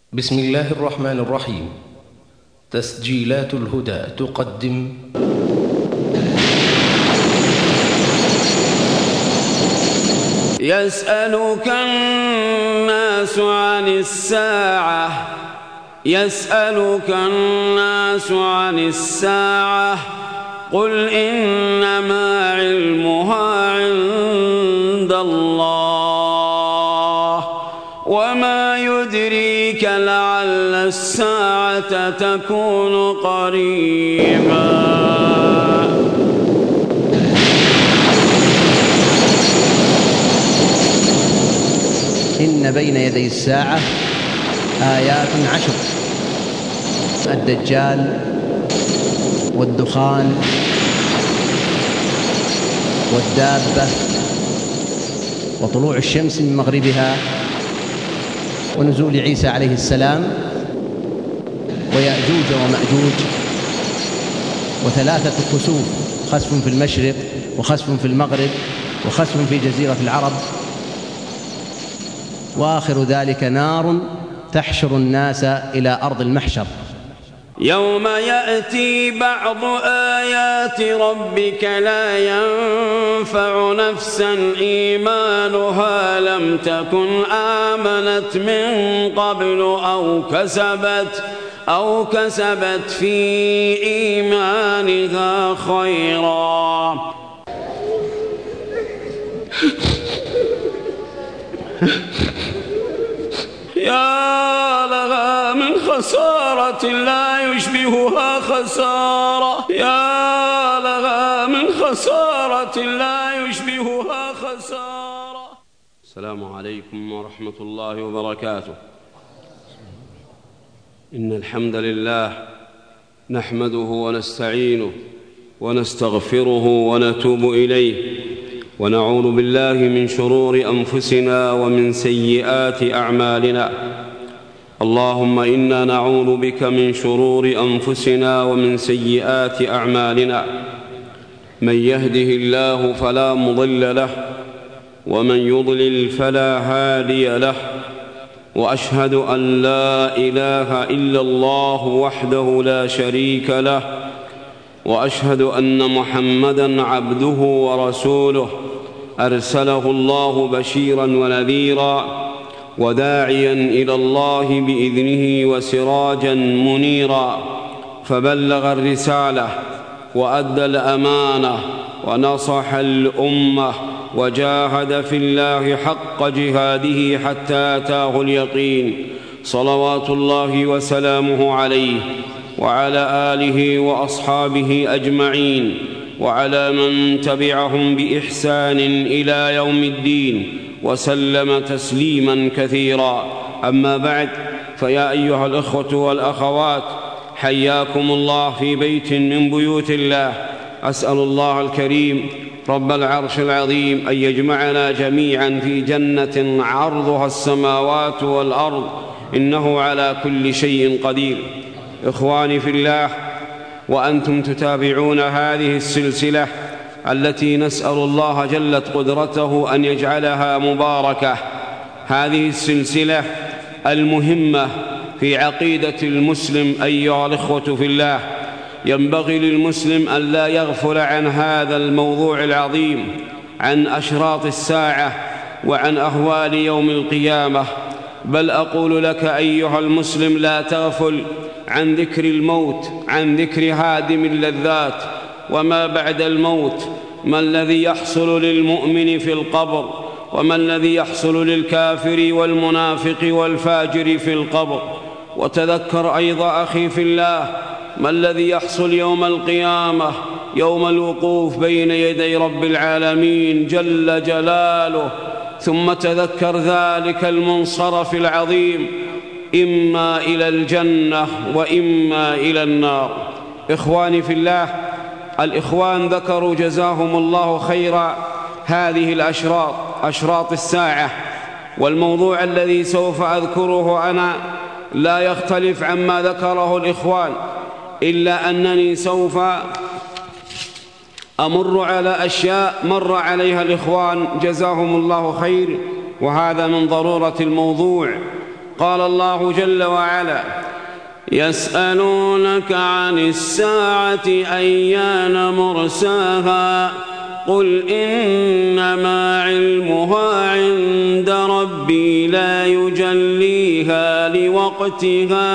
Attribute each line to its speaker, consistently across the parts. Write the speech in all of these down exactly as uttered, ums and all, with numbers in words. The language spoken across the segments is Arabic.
Speaker 1: بسم الله الرحمن الرحيم. تسجيلات الهدى تقدم
Speaker 2: يسألك الناس عن الساعة يسألك الناس عن الساعة قل إنما علمها عند الله وما يدريك لعل الساعة تكون قريبا.
Speaker 3: إن بين يدي الساعة آيات عشر: الدجال والدخان والدابة وطلوع الشمس من مغربها ونزول عيسى عليه السلام ويأجوج ومأجوج وثلاثة كسوف: خسف في المشرق وخسف في المغرب وخسف في جزيرة العرب، وآخر ذلك نار تحشر الناس إلى أرض المحشر.
Speaker 2: يوم يأتي بعض آيات ربك لا ينفع نفسا إيمانها لم تكن آمنت من قبل أو كسبت أو كسبت في إيمانها خيرا. يا لها من خسارة لا يشبهها خسارة يا لها من خسارة لا يشبهها خسارة. السلام عليكم ورحمة الله وبركاته. إن الحمد لله نحمده ونستعينه ونستغفره ونتوب إليه، ونعوذ بالله من شرور أنفسنا ومن سيئات أعمالنا. اللهم إنا نعوذ بك من شرور أنفسنا ومن سيئات أعمالنا. من يهده الله فلا مضل له ومن يضلل فلا هادي له، وأشهد أن لا إله إلا الله وحده لا شريك له، وأشهد أن محمدًا عبده ورسوله أرسله الله بشيرا ونذيرا وداعيا إلى الله بإذنه وسراجا منيرا، فبلغ الرسالة وأدى الأمانة ونصح الأمة وجاهد في الله حق جهاده حتى أتاه اليقين، صلوات الله وسلامه عليه وعلى آله وأصحابه أجمعين وعلى من تبعهم بإحسان إلى يوم الدين وسلم تسليما كثيرا. أما بعد، فيا أيها الأخوة والأخوات، حياكم الله في بيت من بيوت الله. أسأل الله الكريم رب العرش العظيم أن يجمعنا جميعا في جنة عرضها السماوات والأرض، إنه على كل شيء قدير. إخواني في الله، وأنتم تتابعون هذه السلسلة التي نسأل الله جلت قدرته أن يجعلها مباركة، هذه السلسلة المهمة في عقيدة المسلم. أيها الإخوة في الله، ينبغي للمسلم أن لا يغفل عن هذا الموضوع العظيم، عن أشراط الساعة وعن أهوال يوم القيامة. بل أقول لك أيها المسلم، لا تغفل عن ذكر الموت، عن ذكر هادم اللذات وما بعد الموت. ما الذي يحصل للمؤمن في القبر، وما الذي يحصل للكافر والمنافق والفاجر في القبر. وتذكر أيضا أخي في الله ما الذي يحصل يوم القيامة، يوم الوقوف بين يدي رب العالمين جل جلاله. ثم تذكر ذلك المنصرف العظيم، إما إلى الجنة وإما إلى النار. إخواني في الله، الإخوان ذكروا جزاهم الله خيرا هذه الأشراط، أشراط الساعة، والموضوع الذي سوف أذكره أنا لا يختلف عما ذكره الإخوان، إلا أنني سوف أمر على أشياء مر عليها الإخوان جزاهم الله خير، وهذا من ضرورة الموضوع. قال الله جل وعلا: يسألونك عن الساعة أيان مرساها قل إنما علمها عند ربي لا يجليها لوقتها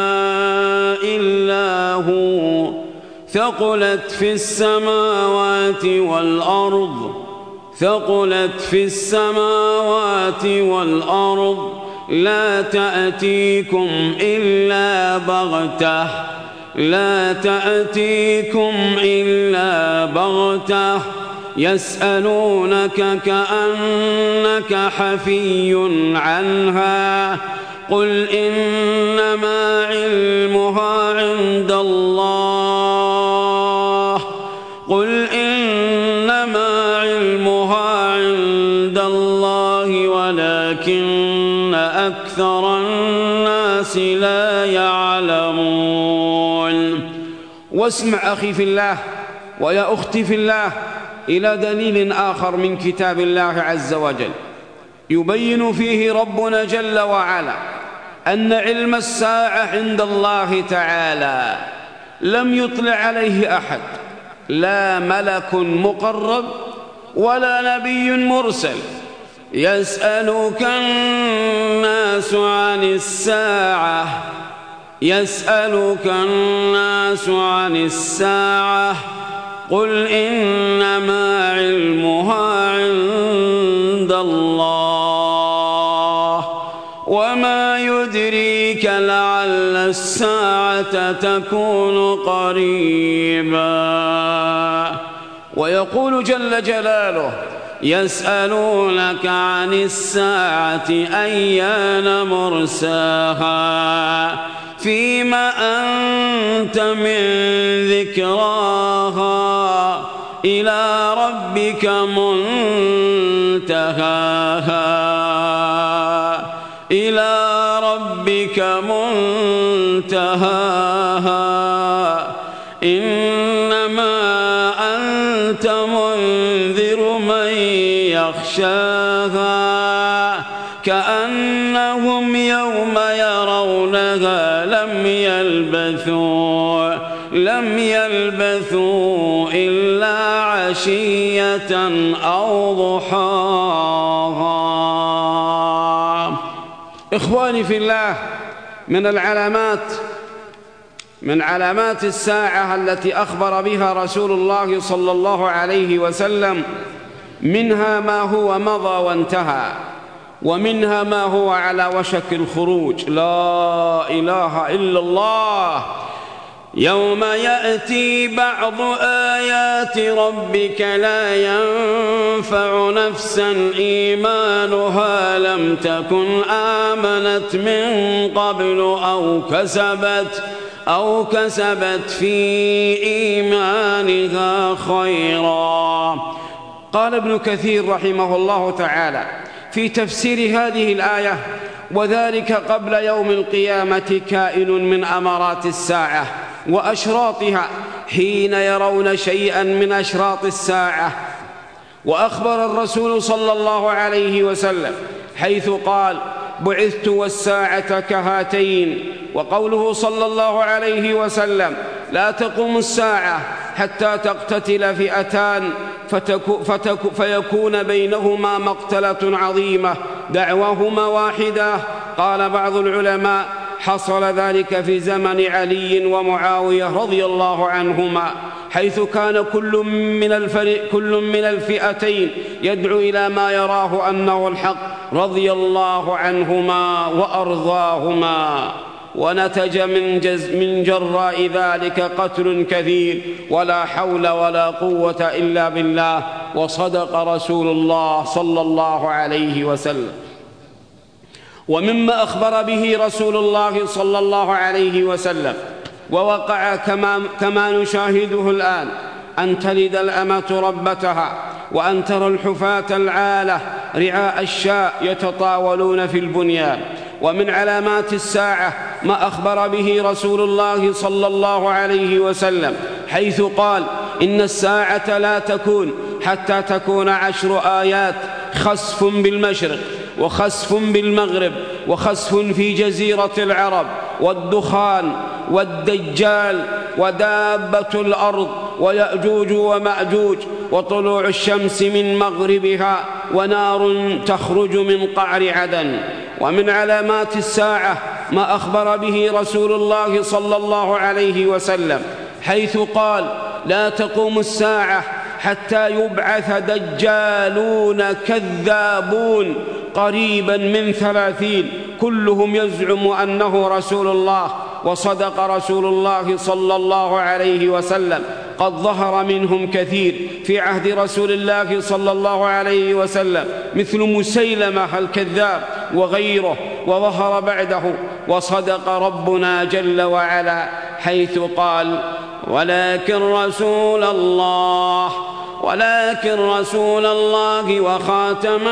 Speaker 2: إلا هو ثقلت في السماوات والأرض ثقلت في السماوات والأرض لا تأتيكم إلا بغتة لا تأتيكم إلا بغتة يسألونك كأنك حفي عنها قل إنما علمها عند الله قل إنما علمها عند الله ولكن أكثر الناس لا يعلمون. واسمع أخي في الله ويا أختي في الله إلى دليل آخر من كتاب الله عز وجل يبين فيه ربنا جل وعلا أن علم الساعة عند الله تعالى لم يطلع عليه أحد، لا ملك مقرب ولا نبي مرسل. يسألك الناس عن الساعة يسألك الناس عن الساعة قل إنما علمها عند الله وما يدريك لعل الساعة تكون قريبا. ويقول جل جلاله: يسألونك عن الساعة أيان مرساها فيما أنت من ذكراها إلى ربك منتهاها إلى ربك منتهاها إنما أنت منذر من يخشاها كأنهم يوم يرونها لم يلبثوا لم يلبثوا إلا عشية أو ضحاها. إخواني في الله، من العلامات من علامات الساعة التي أخبر بها رسول الله صلى الله عليه وسلم منها ما هو مضى وانتهى، ومنها ما هو على وشك الخروج. لا إله إلا الله. يوم يأتي بعض آيات ربك لا ينفع نفسا إيمانها لم تكن آمنت من قبل أو كسبت أو كسبت في إيمانها خيرا. قال ابن كثير رحمه الله تعالى في تفسير هذه الآية: وذلك قبل يوم القيامة كائن من أمارات الساعة وأشراطها حين يرون شيئا من أشراط الساعة. وأخبر الرسول صلى الله عليه وسلم حيث قال: بعثت والساعة كهاتين. وقوله صلى الله عليه وسلم: لا تقوم الساعة حتى تقتتل فئتان فتكو فتكو فيكون بينهما مقتلة عظيمة دعواهما واحدة. قال بعض العلماء: حصل ذلك في زمن علي ومعاوية رضي الله عنهما، حيث كان كل من الفريق كل من الفئتين يدعو إلى ما يراه أنه الحق رضي الله عنهما وأرضاهما. ونتج من, جز من جراء ذلك قتل كثير ولا حول ولا قوة إلا بالله. وصدق رسول الله صلى الله عليه وسلم. ومما أخبر به رسول الله صلى الله عليه وسلم ووقع كما, كما نشاهده الآن أن تلد الأمة ربتها، وأن ترى الحفاة العالة رعاء الشاء يتطاولون في البنيان. ومن علامات الساعة ما أخبر به رسول الله صلى الله عليه وسلم حيث قال: إن الساعة لا تكون حتى تكون عشر آيات: خسف بالمشرق وخسف بالمغرب وخسف في جزيرة العرب والدخان والدجال ودابة الأرض ويأجوج ومأجوج وطلوع الشمس من مغربها ونار تخرج من قعر عدن. ومن علامات الساعة ما أخبر به رسول الله صلى الله عليه وسلم حيث قال: لا تقوم الساعة حتى يبعث دجالون كذابون قريبا من ثلاثين كلهم يزعم أنه رسول الله. وصدق رسول الله صلى الله عليه وسلم، قد ظهر منهم كثير في عهد رسول الله صلى الله عليه وسلم مثل مسيلمة الكذاب وغيره، وظهر بعده. وصدق ربنا جل وعلا حيث قال: ولكن رسول الله ولكن رسول الله وخاتم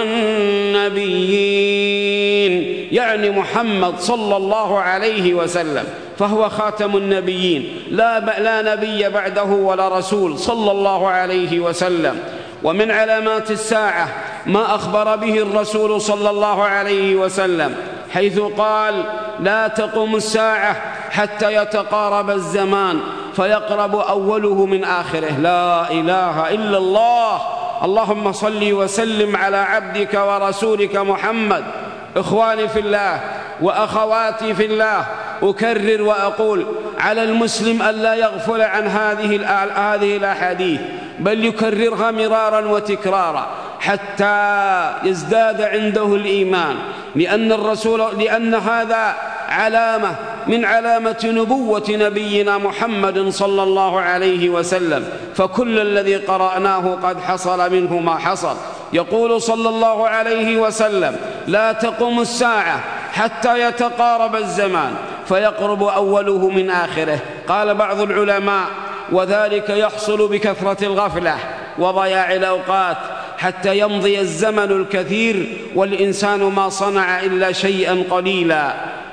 Speaker 2: النبيين، يعني محمد صلى الله عليه وسلم، فهو خاتم النبيين، لا, لا نبي بعده ولا رسول صلى الله عليه وسلم. ومن علامات الساعة ما أخبر به الرسول صلى الله عليه وسلم حيث قال: لا تقوم الساعة حتى يتقارب الزمان فيقرب أوله من آخره. لا إله إلا الله. اللهم صل وسلم على عبدك ورسولك محمد. إخواني في الله وأخواتي في الله، أكرر وأقول: على المسلم ألا يغفل عن هذه هذه الأحاديث، بل يكررها مرارا وتكرارا حتى يزداد عنده الإيمان، لأن الرسول لأن هذا علامة من علامة نبوة نبينا محمد صلى الله عليه وسلم، فكل الذي قرأناه قد حصل منه ما حصل. يقول صلى الله عليه وسلم: لا تقوم الساعة حتى يتقارب الزمان فيقرب أوله من آخره. قال بعض العلماء: وذلك يحصل بكثرة الغفلة وضياع الأوقات حتى يمضي الزمن الكثير والإنسان ما صنع إلا شيئا قليلا.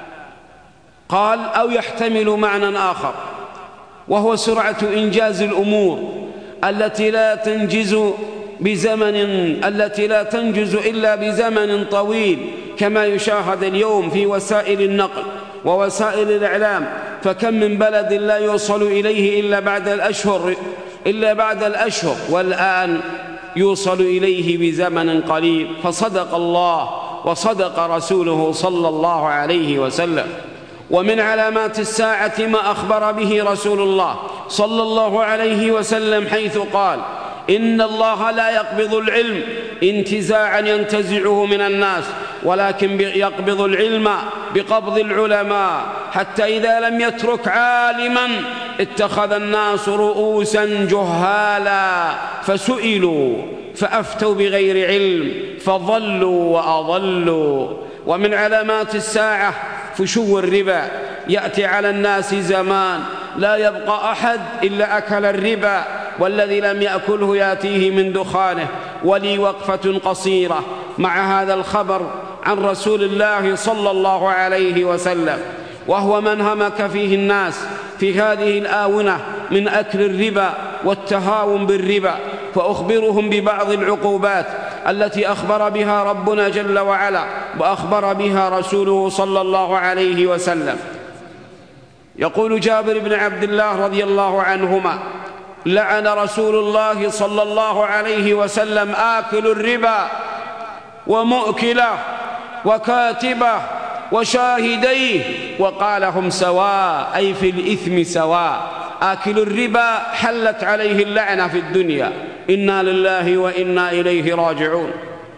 Speaker 2: قال: أو يحتمل معنى آخر، وهو سرعة إنجاز الأمور التي لا تنجز بزمن التي لا تنجز إلا بزمن طويل، كما يشاهد اليوم في وسائل النقل ووسائل الإعلام، فكم من بلد لا يوصل إليه إلا بعد الأشهر إلا بعد الأشهر والآن يوصل إليه بزمن قليل. فصدق الله وصدق رسوله صلى الله عليه وسلم. ومن علامات الساعة ما أخبر به رسول الله صلى الله عليه وسلم حيث قال: إن الله لا يقبض العلم انتزاعا ينتزعه من الناس، ولكن يقبض العلم بقبض العلماء، حتى إذا لم يترك عالما اتخذ الناس رؤوسا جهالا فسئلوا فأفتوا بغير علم فضلوا وأضلوا. ومن علامات الساعة فشو الربا. يأتي على الناس زمان لا يبقى أحد إلا أكل الربا، والذي لم يأكله يأتيه من دخانه. ولي وقفة قصيرة مع هذا الخبر عن رسول الله صلى الله عليه وسلم، وهو من همك فيه الناس في هذه الآونة من أكل الربا والتهاون بالربا، فأخبرهم ببعض العقوبات التي أخبر بها ربنا جل وعلا وأخبر بها رسوله صلى الله عليه وسلم. يقول جابر بن عبد الله رضي الله عنهما: لعن رسول الله صلى الله عليه وسلم آكل الربا ومؤكله وكاتبه وشاهديه، وقال: هم سواء، أي في الإثم سواء. آكل الربا حلت عليه اللعنة في الدنيا، إنا لله وإنا إليه راجعون.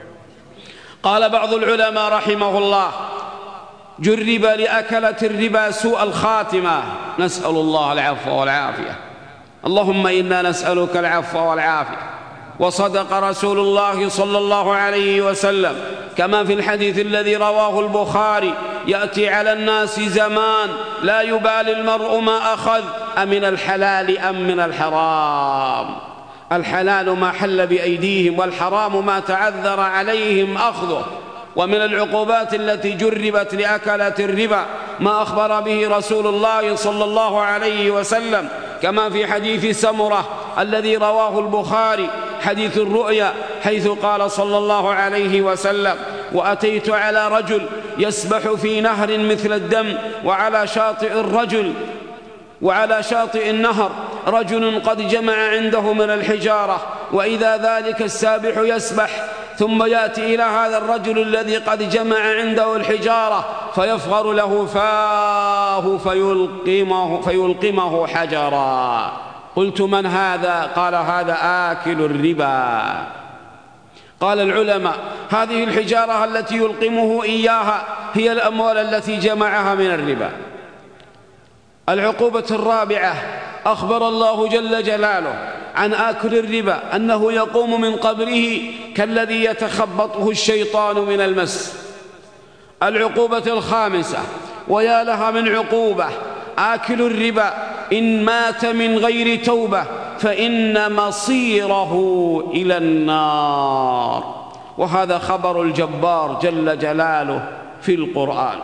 Speaker 2: قال بعض العلماء رحمه الله: جرب لأكلة الربا سوء الخاتمة، نسأل الله العفو والعافية. اللهم إنا نسألك العفو والعافية. وصدق رسول الله صلى الله عليه وسلم كما في الحديث الذي رواه البخاري: يأتي على الناس زمان لا يبالي المرء ما أخذ أمن الحلال أم من الحرام. الحلال ما حل بأيديهم، والحرام ما تعذر عليهم أخذه. ومن العقوبات التي جربت لأكلة الربا ما أخبر به رسول الله صلى الله عليه وسلم كما في حديث سمرة الذي رواه البخاري، حديث الرؤيا، حيث قال صلى الله عليه وسلم: وأتيت على رجل يسبح في نهر مثل الدم، وعلى شاطئ الرجل وعلى شاطئ النهر رجل قد جمع عنده من الحجارة، وإذا ذلك السابح يسبح ثم يأتي إلى هذا الرجل الذي قد جمع عنده الحجارة فيفغر له فاه فيلقمه, فيلقمه حجرا. قلت: من هذا؟ قال: هذا آكل الربا. قال العلماء: هذه الحجارة التي يلقمه إياها هي الأموال التي جمعها من الربا. العقوبة الرابعة: أخبر الله جل جلاله عن آكل الربا أنه يقوم من قبره كالذي يتخبطه الشيطان من المس. العقوبة الخامسة: ويا لها من عقوبة، آكل الربا إن مات من غير توبة فإن مصيره إلى النار. وهذا خبر الجبار جل جلاله في القرآن.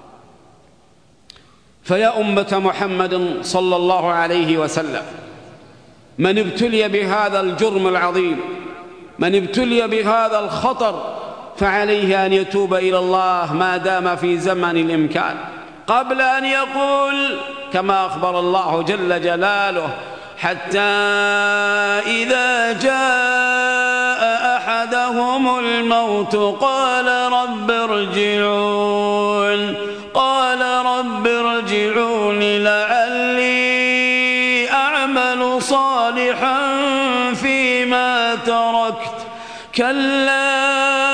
Speaker 2: فيا أمة محمد صلى الله عليه وسلم، من ابتلي بهذا الجرم العظيم، من ابتلي بهذا الخطر، فعليه أن يتوب إلى الله ما دام في زمن الإمكان، قبل أن يقول كما أخبر الله جل جلاله: حتى إذا جاء أحدهم الموت قال رب ارجعون قال رب ارجعون لعلي أعمل صالحا فيما تركت كلا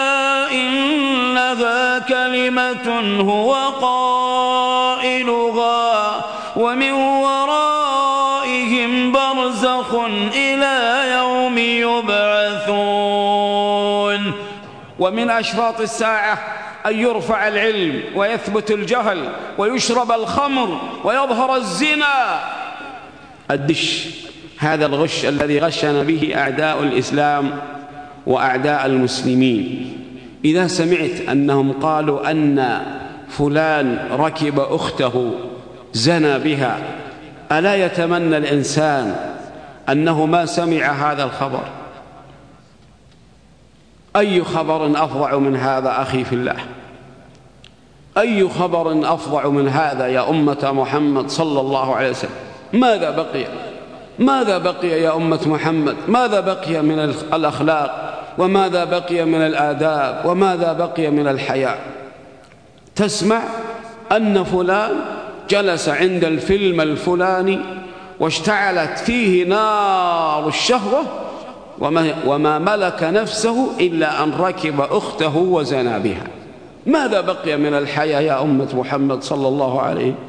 Speaker 2: إنها كلمة هو قائلها ومن ورائهم برزخ إلى يوم يبعثون. ومن أشراط الساعة أن يرفع العلم ويثبت الجهل ويشرب الخمر ويظهر الزنا. الدش، هذا الغش الذي غشنا به أعداء الإسلام وأعداء المسلمين. إذا سمعت أنهم قالوا أن فلان ركب أخته زنى بها، ألا يتمنى الإنسان أنه ما سمع هذا الخبر؟ أي خبر أفظع من هذا أخي في الله؟ أي خبر أفظع من هذا يا أمة محمد صلى الله عليه وسلم؟ ماذا بقي؟ ماذا بقي يا أمة محمد؟ ماذا بقي من الأخلاق؟ وماذا بقي من الآداب؟ وماذا بقي من الحياء؟ تسمع أن فلان جلس عند الفيلم الفلاني واشتعلت فيه نار الشهوة وما, وما ملك نفسه إلا أن ركب أخته وزنى بها. ماذا بقي من الحياة يا أمة محمد صلى الله عليه وسلم؟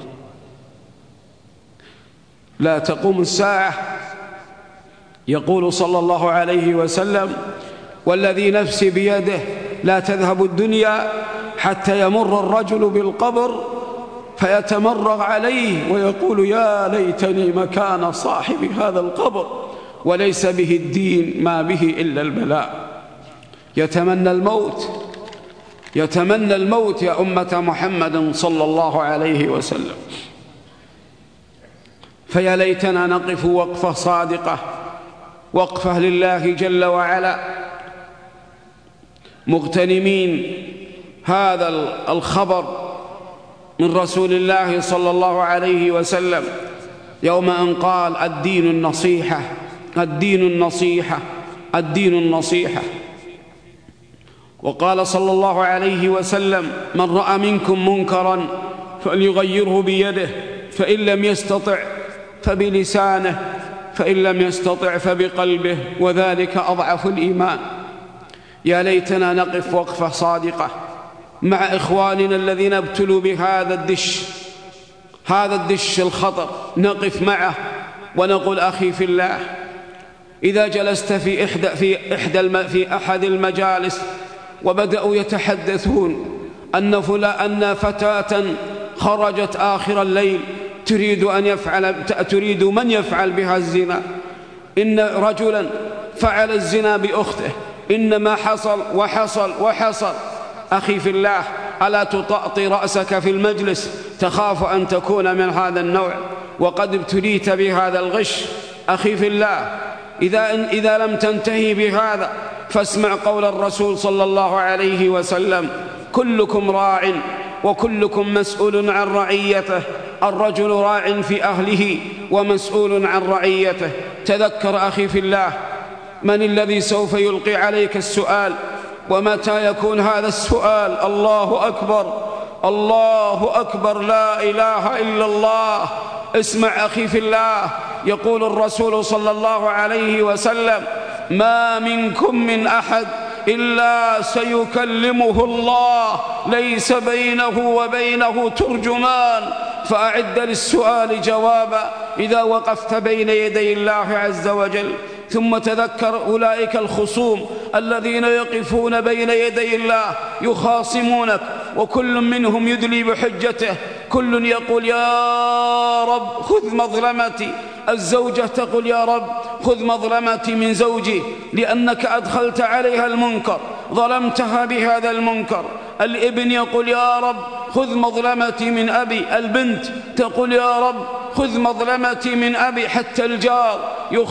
Speaker 2: لا تقوم الساعة، يقول صلى الله عليه وسلم: والذي نفسي بيده لا تذهب الدنيا حتى يمر الرجل بالقبر فيتمرغ عليه ويقول: يا ليتني مكان صاحب هذا القبر وليس به الدين ما به إلا البلاء. يتمنى الموت، يتمنى الموت يا أمة محمد صلى الله عليه وسلم. فيا ليتنا نقف وقفة صادقة، وقفة لله جل وعلا، مغتنمين هذا الخبر من رسول الله صلى الله عليه وسلم يوم أن قال: الدين النصيحة الدين النصيحة الدين النصيحة. وقال صلى الله عليه وسلم: من رأى منكم منكرا فليغيره بيده، فإن لم يستطع فبلسانه، فإن لم يستطع فبقلبه، وذلك أضعف الإيمان. يا ليتنا نقف وقفة صادقة مع إخواننا الذين ابتلوا بهذا الدش، هذا الدش الخطر، نقف معه ونقول: أخي في الله، إذا جلست في إحدى في إحدى الم في أحد المجالس وبدأوا يتحدثون أن فلان أن فتاة خرجت آخر الليل تريد أن يفعل تريد من يفعل بها الزنا، إن رجلا فعل الزنا بأخته، إنما حصل وحصل وحصل. أخي في الله، ألا تطأطي رأسك في المجلس تخاف أن تكون من هذا النوع وقد ابتليت بهذا الغش؟ أخي في الله، إذا, إذا لم تنتهي بهذا فاسمع قول الرسول صلى الله عليه وسلم: كلكم راع وكلكم مسؤول عن رعيته، الرجل راع في أهله ومسؤول عن رعيته. تذكر أخي في الله من الذي سوف يلقي عليك السؤال، ومتى يكون هذا السؤال؟ الله أكبر، الله أكبر، لا إله إلا الله. اسمع أخي في الله، يقول الرسول صلى الله عليه وسلم: ما منكم من أحد إلا سيكلمه الله، ليس بينه وبينه ترجمان. فأعد للسؤال جوابا إذا وقفت بين يدي الله عز وجل. ثم تذكر أولئك الخصوم الذين يقفون بين يدي الله يخاصمونك، وكل منهم يدلي بحجته، كل يقول: يا رب خذ مظلمتي. الزوجة تقول: يا رب خذ مظلمتي من زوجي لأنك أدخلت عليها المنكر، ظلمتها بهذا المنكر. الابن يقول: يا رب خذ مظلمتي من أبي. البنت تقول: يا رب خذ مظلمتي من أبي. حتى الجار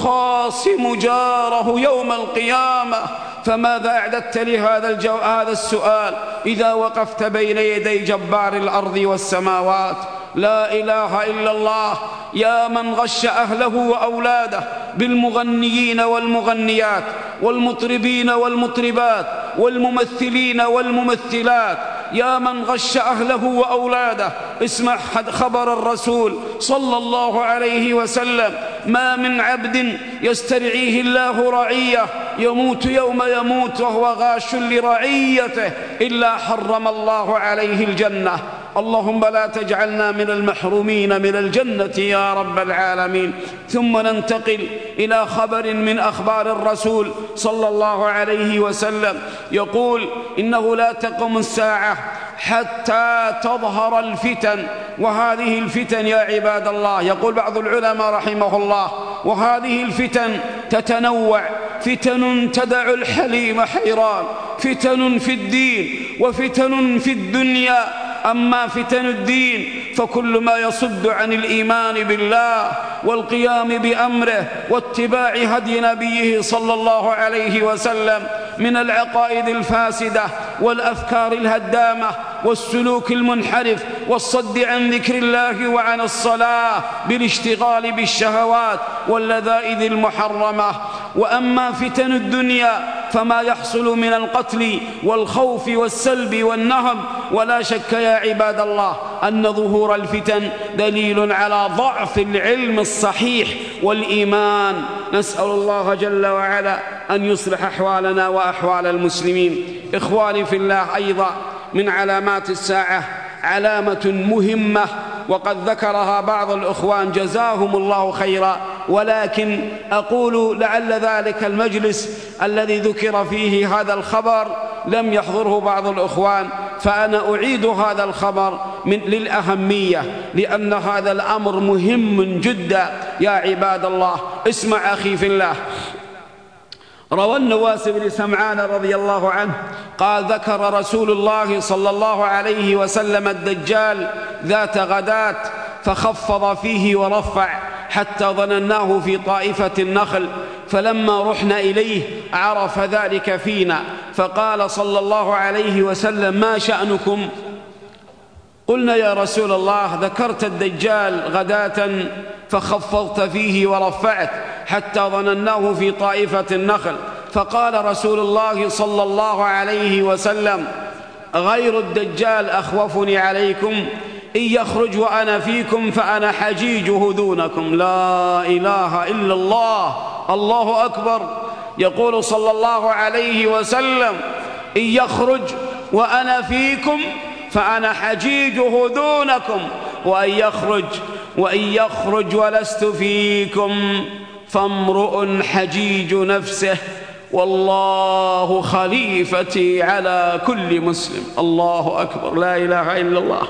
Speaker 2: يخاصم جاره يوم القيامة. فماذا أعددت لهذا الجو... هذا السؤال إذا وقفت بين يدي جبار الأرض والسماوات؟ لا إله إلا الله. يا من غش أهله وأولاده بالمغنيين والمغنيات والمطربين والمطربات والممثلين والممثلات، يا من غش أهله وأولاده، اسمع خبر الرسول صلى الله عليه وسلم: ما من عبد يسترعيه الله رعية يموت يوم يموت وهو غاش لرعيته إلا حرم الله عليه الجنة. اللهم لا تجعلنا من المحرومين من الجنة يا رب العالمين. ثم ننتقل إلى خبر من أخبار الرسول صلى الله عليه وسلم، يقول: إنه لا تقوم الساعة حتى تظهر الفتن. وهذه الفتن يا عباد الله، يقول بعض العلماء رحمه الله: وهذه الفتن تتنوع، فتن تدع الحليم حيران، فتن في الدين وفتن في الدنيا. أما فتن الدين فكل ما يصد عن الإيمان بالله والقيام بأمره واتباع هدي نبيه صلى الله عليه وسلم من العقائد الفاسدة والأفكار الهدامة والسلوك المنحرف والصد عن ذكر الله وعن الصلاة بالاشتغال بالشهوات واللذائذ المحرمة. وأما فتن الدنيا فما يحصل من القتل والخوف والسلب والنهب. ولا شك يا عباد الله أن ظهور الفتن دليل على ضعف العلم الصحيح والإيمان. نسأل الله جل وعلا أن يصلح أحوالنا وأحوال المسلمين. إخواني في الله، أيضا من علامات الساعة علامة مهمة وقد ذكرها بعض الإخوان جزاهم الله خيرا، ولكن أقول لعل ذلك المجلس الذي ذكر فيه هذا الخبر لم يحضره بعض الإخوان، فأنا أعيد هذا الخبر من للأهمية، لأن هذا الأمر مهم جدا يا عباد الله. اسمع أخي في الله، روى النواس بن سمعان رضي الله عنه قال: ذكر رسول الله صلى الله عليه وسلم الدجال ذات غداة فخفض فيه ورفع حتى ظنناه في طائفة النخل، فلما رحنا إليه عرف ذلك فينا فقال صلى الله عليه وسلم: ما شأنكم؟ قلنا: يا رسول الله ذكرت الدجال غداة فخفضت فيه ورفعت حتى ظنناه في طائفة النخل. فقال رسول الله صلى الله عليه وسلم: غير الدجال أخوفني عليكم، إن يخرج وأنا فيكم فأنا حجيجه دونكم. لا إله إلا الله، الله أكبر. يقول صلى الله عليه وسلم: إن يخرج وأنا فيكم فأنا حجيجه دونكم، وأن يخرج وإن يخرج ولست فيكم فامرؤ حجيج نفسه والله خليفتي على كل مسلم. الله أكبر، لا إله إلا الله.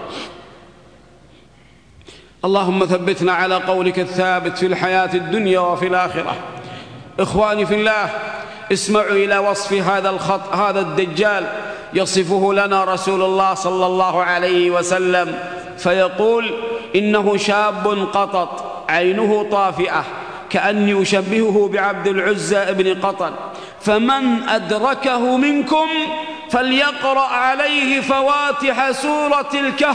Speaker 2: اللهم ثبتنا على قولك الثابت في الحياة الدنيا وفي الآخرة. إخواني في الله، اسمعوا إلى وصف هذا الخط هذا الدجال يصفه لنا رسول الله صلى الله عليه وسلم، فيقول: إنه شاب قطط عينه طافئة كأني أشبهه بعبد العزى ابن قطن، فمن أدركه منكم فليقرأ عليه فواتح سورة الكهف،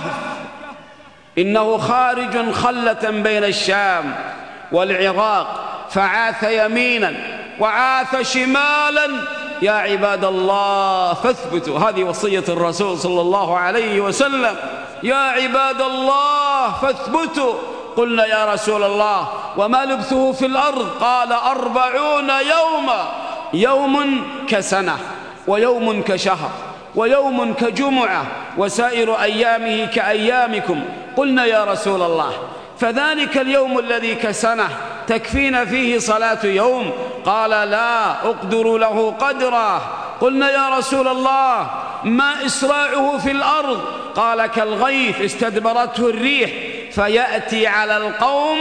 Speaker 2: إنه خارج خلة بين الشام والعراق، فعاث يمينا وعاث شمالا، يا عباد الله فاثبتوا. هذه وصية الرسول صلى الله عليه وسلم، يا عباد الله فاثبتوا. قلنا يا رسول الله وما لبثه في الأرض؟ قال أربعون يوما، يوم كسنة ويوم كشهر ويوم كجمعة وسائر أيامه كأيامكم. قلنا يا رسول الله فذلك اليوم الذي كسنة تكفينا فيه صلاة يوم؟ قال لا أقدر له قدره. قلنا يا رسول الله ما إسراعه في الأرض؟ قال كالغيث استدبرته الريح فيأتي على القوم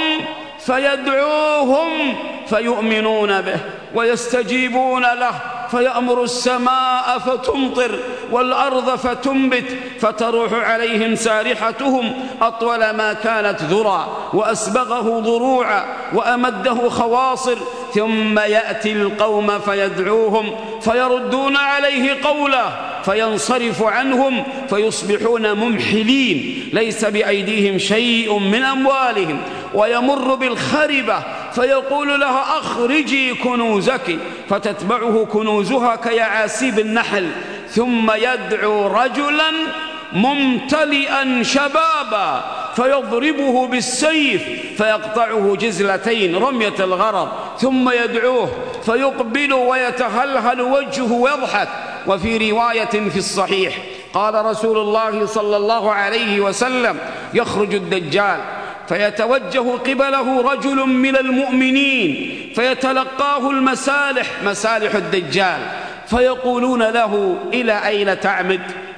Speaker 2: فيدعوهم فيؤمنون به ويستجيبون له، فيأمر السماء فتمطر والأرض فتنبت، فتروح عليهم سارحتهم أطول ما كانت ذرى، وأسبغه ضروعا وأمده خواصر، ثم يأتي القوم فيدعوهم فيردون عليه قوله فينصرف عنهم فيصبحون ممحلين ليس بأيديهم شيء من أموالهم، ويمر بالخربة فيقول لها أخرجي كنوزك فتتبعه كنوزها كيعاسيب النحل، ثم يدعو رجلا ممتلئا شبابا فيضربه بالسيف فيقطعه جزلتين رمية الغرض، ثم يدعوه فيقبل ويتهلهل وجهه ويضحك. وفي رواية في الصحيح قال رسول الله صلى الله عليه وسلم يخرج الدجال فيتوجه قبله رجل من المؤمنين فيتلقاه المسالح، مسالح الدجال، فيقولون له إلى أين تعمد؟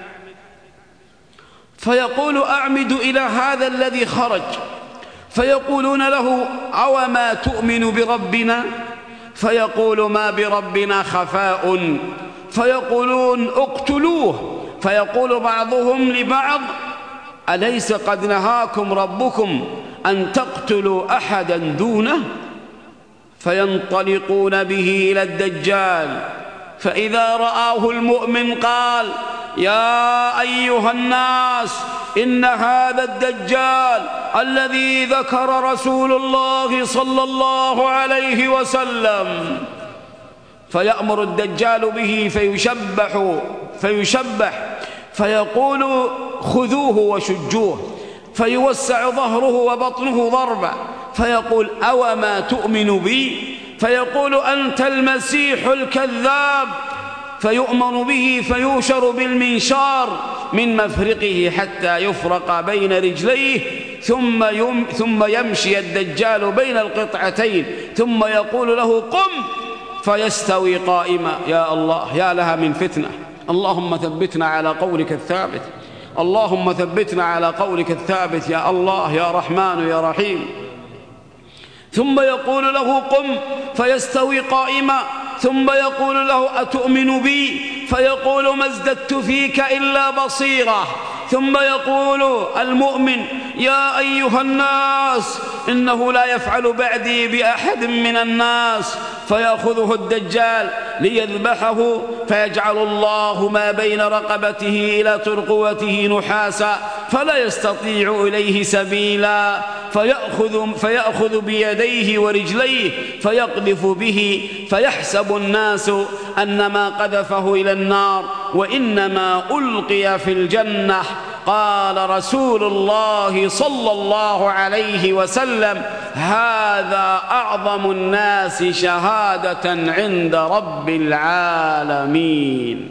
Speaker 2: فيقول أعمد إلى هذا الذي خرج. فيقولون له أوما تؤمن بربنا؟ فيقول ما بربنا خفاء. فيقولون اقتلوه. فيقول بعضهم لبعض أليس قد نهاكم ربكم أن تقتلوا أحدا دونه؟ فينطلقون به إلى الدجال، فإذا رآه المؤمن قال يا أيها الناس إن هذا الدجال الذي ذكر رسول الله صلى الله عليه وسلم. فيأمر الدجال به فيشبح فيشبح فيقول خذوه وشجوه، فيوسع ظهره وبطنه ضربا، فيقول أوما تؤمن بي؟ فيقول أنت المسيح الكذاب. فيؤمر به فيوشر بالمنشار من مفرقه حتى يفرق بين رجليه، ثم, يم ثم يمشي الدجال بين القطعتين، ثم يقول له قم فيستوي قائما. يا الله يا لها من فتنة، اللهم ثبتنا على قولك الثابت، اللهم ثبتنا على قولك الثابت يا الله يا رحمن يا رحيم. ثم يقول له قم فيستوي قائما، ثم يقول له أتؤمن بي؟ فيقول ما ازددت فيك إلا بصيرة. ثم يقول المؤمن يا أيها الناس إنه لا يفعل بعدي بأحد من الناس. فيأخذه الدجال ليذبحه، فيجعل الله ما بين رقبته إلى ترقوته نحاسا فلا يستطيع إليه سبيلا، فيأخذ, فيأخذ بيديه ورجليه فيقذف به، فيحسب الناس أنما قذفه إلى النار وإنما ألقي في الجنة. قال رسول الله صلى الله عليه وسلم هذا أعظم الناس شهادة عند رب العالمين.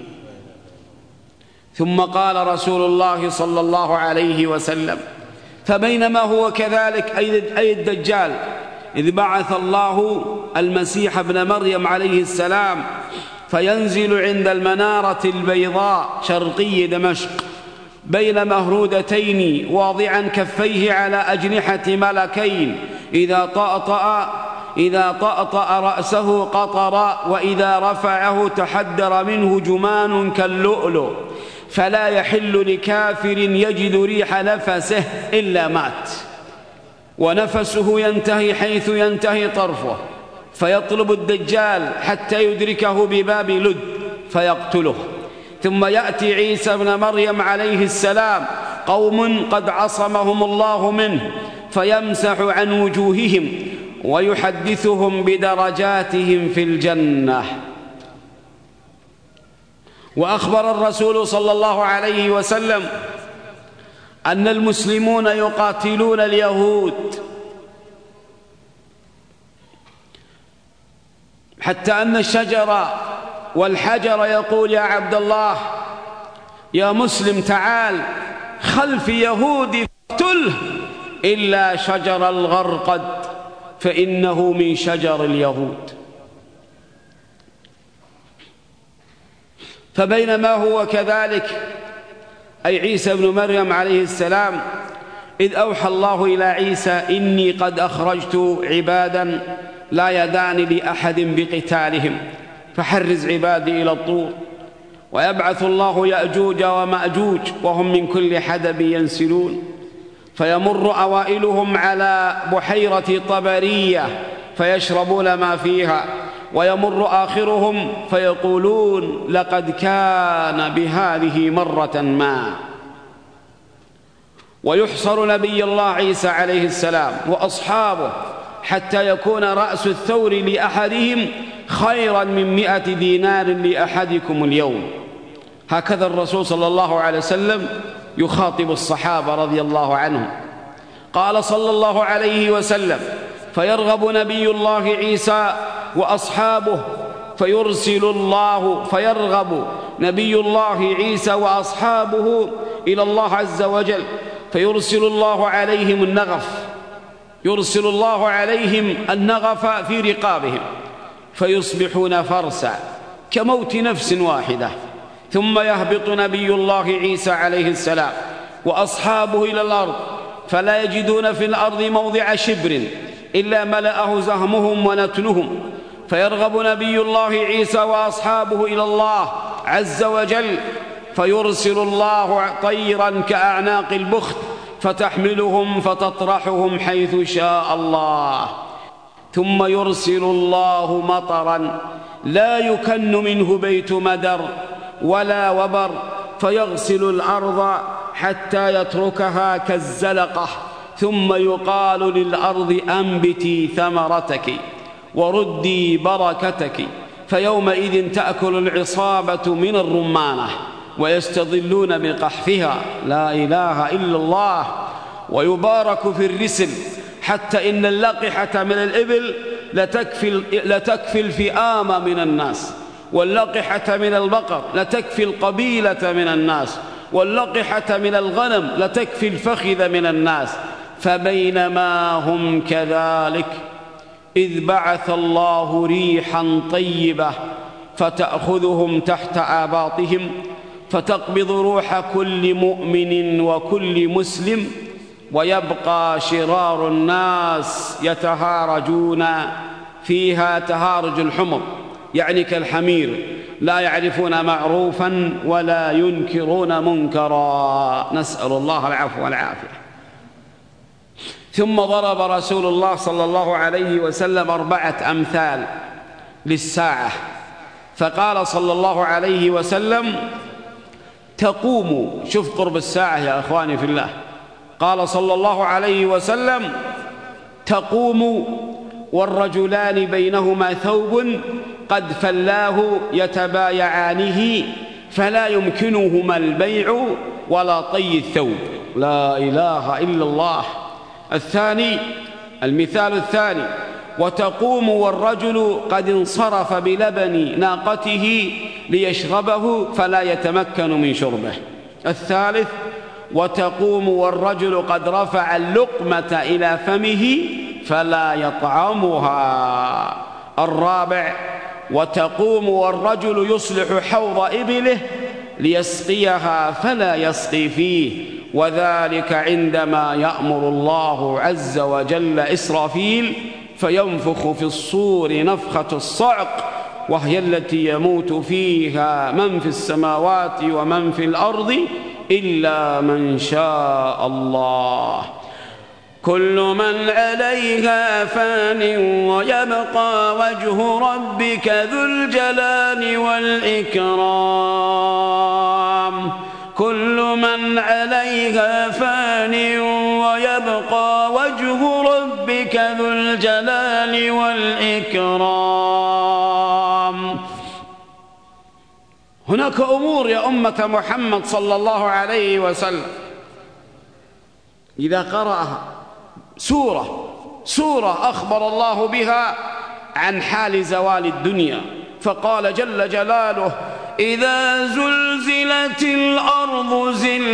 Speaker 2: ثم قال رسول الله صلى الله عليه وسلم فبينما هو كذلك أي الدجال إذ بعث الله المسيح ابن مريم عليه السلام فينزل عند المنارة البيضاء شرقي دمشق بين مهرودتين واضعا كفيه على أجنحة ملكين، إذا طأطأ إذا طأطأ رأسه قطر، وإذا رفعه تحدر منه جمان كاللؤلؤ، فلا يحل لكافر يجد ريح نفسه إلا مات، ونفسه ينتهي حيث ينتهي طرفه، فيطلب الدجال حتى يدركه بباب لد فيقتله. ثم يأتي عيسى ابن مريم عليه السلام قوم قد عصمهم الله منه فيمسح عن وجوههم ويحدثهم بدرجاتهم في الجنة. وأخبر الرسول صلى الله عليه وسلم أن المسلمون يقاتلون اليهود حتى أن الشجر والحجر يقول يا عبد الله يا مسلم تعال خلف يهودي فاقتله إلا شجر الغرقد فإنه من شجر اليهود. فبينما هو كذلك أي عيسى بن مريم عليه السلام إذ أوحى الله إلى عيسى إني قد أخرجت عبادا لا يدان لأحد بقتالهم فحرز عبادي إلى الطور. ويبعث الله يأجوج ومأجوج وهم من كل حدب ينسلون فيمر أوائلهم على بحيرة طبرية فيشربون ما فيها ويمر آخرهم فيقولون لقد كان بهذه مرة ما. ويحصر نبي الله عيسى عليه السلام وأصحابه حتى يكون رأس الثور لأحدهم خيرا من مئة دينار لأحدكم اليوم. هكذا الرسول صلى الله عليه وسلم يخاطب الصحابة رضي الله عنهم. قال صلى الله عليه وسلم فيرغب نبي الله عيسى وأصحابه فيرسل الله فيرغب نبي الله عيسى وأصحابه إلى الله عز وجل فيرسل الله عليهم النغف يرسل الله عليهم النغف في رقابهم فيصبحون فرسا كموت نفس واحدة. ثم يهبط نبي الله عيسى عليه السلام وأصحابه إلى الأرض فلا يجدون في الأرض موضع شبر إلا ملأه زهمهم ونتنهم فيرغب نبي الله عيسى وأصحابه إلى الله عز وجل فيرسل الله طيرا كأعناق البخت فتحملهم فتطرحهم حيث شاء الله. ثم يرسل الله مطرا لا يكن منه بيت مدر ولا وبر فيغسل الأرض حتى يتركها كالزلقة ثم يقال للأرض أنبتي ثمرتك وردي بركتك فيومئذ تأكل العصابة من الرمانة ويستظلون بقحفها لا إله إلا الله. ويبارك في الرسل حتى إن اللقحة من الإبل لتكفي, لتكفي الفئام من الناس واللقحة من البقر لتكفي القبيلة من الناس واللقحة من الغنم لتكفي الفخذ من الناس. فبينما هم كذلك إذ بعث الله ريحا طيبة فتأخذهم تحت آباطهم فتقبض روح كل مؤمن وكل مسلم ويبقى شرار الناس يتهارجون فيها تهارج الحمر يعني كالحمير لا يعرفون معروفا ولا ينكرون منكرا نسأل الله العفو والعافية. ثم ضرب رسول الله صلى الله عليه وسلم أربعة أمثال للساعة فقال صلى الله عليه وسلم تقوم شوف قرب الساعة يا أخواني في الله قال صلى الله عليه وسلم تقوم والرجلان بينهما ثوب قد فلاه يتبايعانه فلا يمكنهما البيع ولا طي الثوب لا إله إلا الله. الثاني المثال الثاني وتقوم والرجل قد انصرف بلبن ناقته ليشربه فلا يتمكن من شربه. الثالث وتقوم والرجل قد رفع اللقمة إلى فمه فلا يطعمها. الرابع وتقوم والرجل يصلح حوض إبله ليسقيها فلا يسقي فيه وذلك عندما يأمر الله عز وجل إسرافيل فينفخ في الصور نفخة الصعق وهي التي يموت فيها من في السماوات ومن في الأرض إلا من شاء الله. كل من عليها فان ويبقى وجه ربك ذو الجلال والإكرام. كل من عليها فان ويبقى وجه ربك ذو الجلال والإكرام. هناك أمور يا أمة محمد صلى الله عليه وسلم إذا قرأها سورة سورة أخبر الله بها عن حال زوال الدنيا، فقال جل جلاله: إذا زلزلت الأرض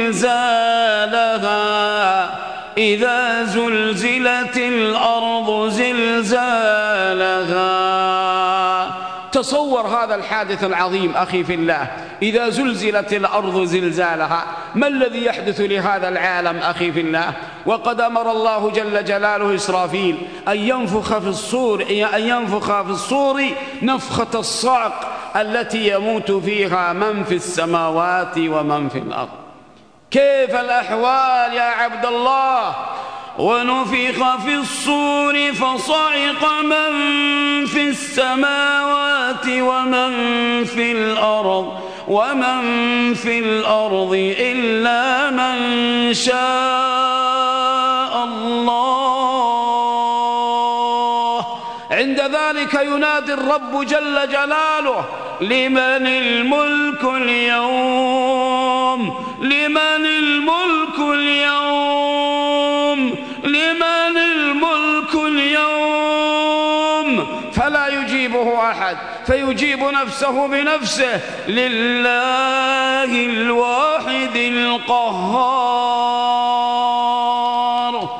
Speaker 2: زلزالها إذا زلزلت الأرض زلزالها. تصور هذا الحادث العظيم أخي في الله، إذا زلزلت الأرض زلزالها، ما الذي يحدث لهذا العالم أخي في الله؟ وقد أمر الله جل جلاله إسرافيل أن ينفخ في الصور أن ينفخ في الصور نفخة الصعق التي يموت فيها من في السماوات ومن في الأرض. كيف الأحوال يا عبد الله؟ ونفخ في الصور فصعق من في السماوات ومن في الأرض ومن في الأرض إلا من شاء الله. عند ذلك ينادي الرب جل جلاله: لمن الملك اليوم لمن الملك اليوم لمن الملك اليوم؟ فلا يجيبه أحد، فيجيب نفسه بنفسه: لله الواحد القهار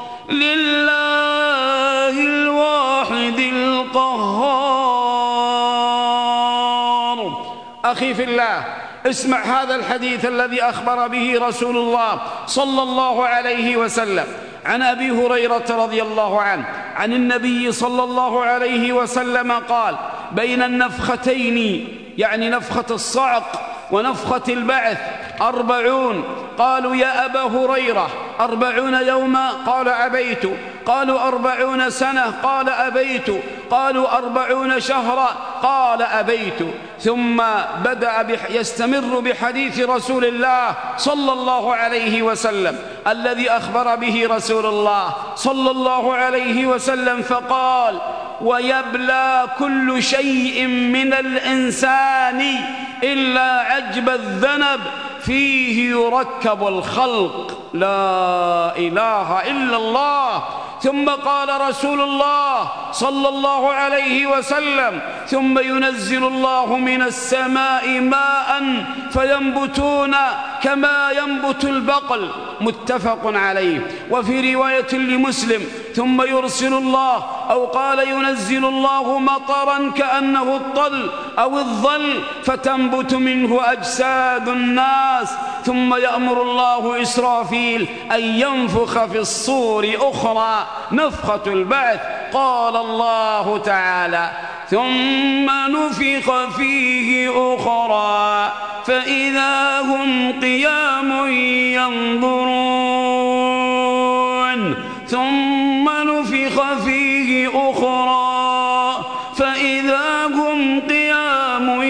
Speaker 2: لله الواحد القهار. أخي في الله، اسمع هذا الحديث الذي أخبر به رسول الله صلى الله عليه وسلم عن أبي هريرة رضي الله عنه عن النبي صلى الله عليه وسلم قال: بين النفختين، يعني نفخة الصعق ونفخة البعث، أربعون. قالوا: يا أبا هريرة أربعون يوما؟ قال: أبيت. قالوا: أربعون سنة؟ قال: أبيت. قالوا: أربعون شهرا؟ قال: أبيت. ثم بدأ بح يستمر بحديث رسول الله صلى الله عليه وسلم الذي أخبر به رسول الله صلى الله عليه وسلم، فقال: ويبلى كل شيء من الإنسان إلا عجب الذنب فيه يركب الخلق. لا إله إلا الله. ثم قال رسول الله صلى الله عليه وسلم: ثم ينزل الله من السماء ماء فينبتون كما ينبت البقل. متفق عليه. وفي رواية لمسلم: ثم يرسل الله، أو قال ينزل الله مطرا كأنه الطل أو الظل فتنبت منه أجساد الناس. ثم يأمر الله إسرافيل أن ينفخ في الصور أخرى، نفخة البعث. قال الله تعالى: ثم نفخ فيه أخرى فإذا هم قيام ينظرون. ثم نفخ فيه أخرى فإذا هم قيام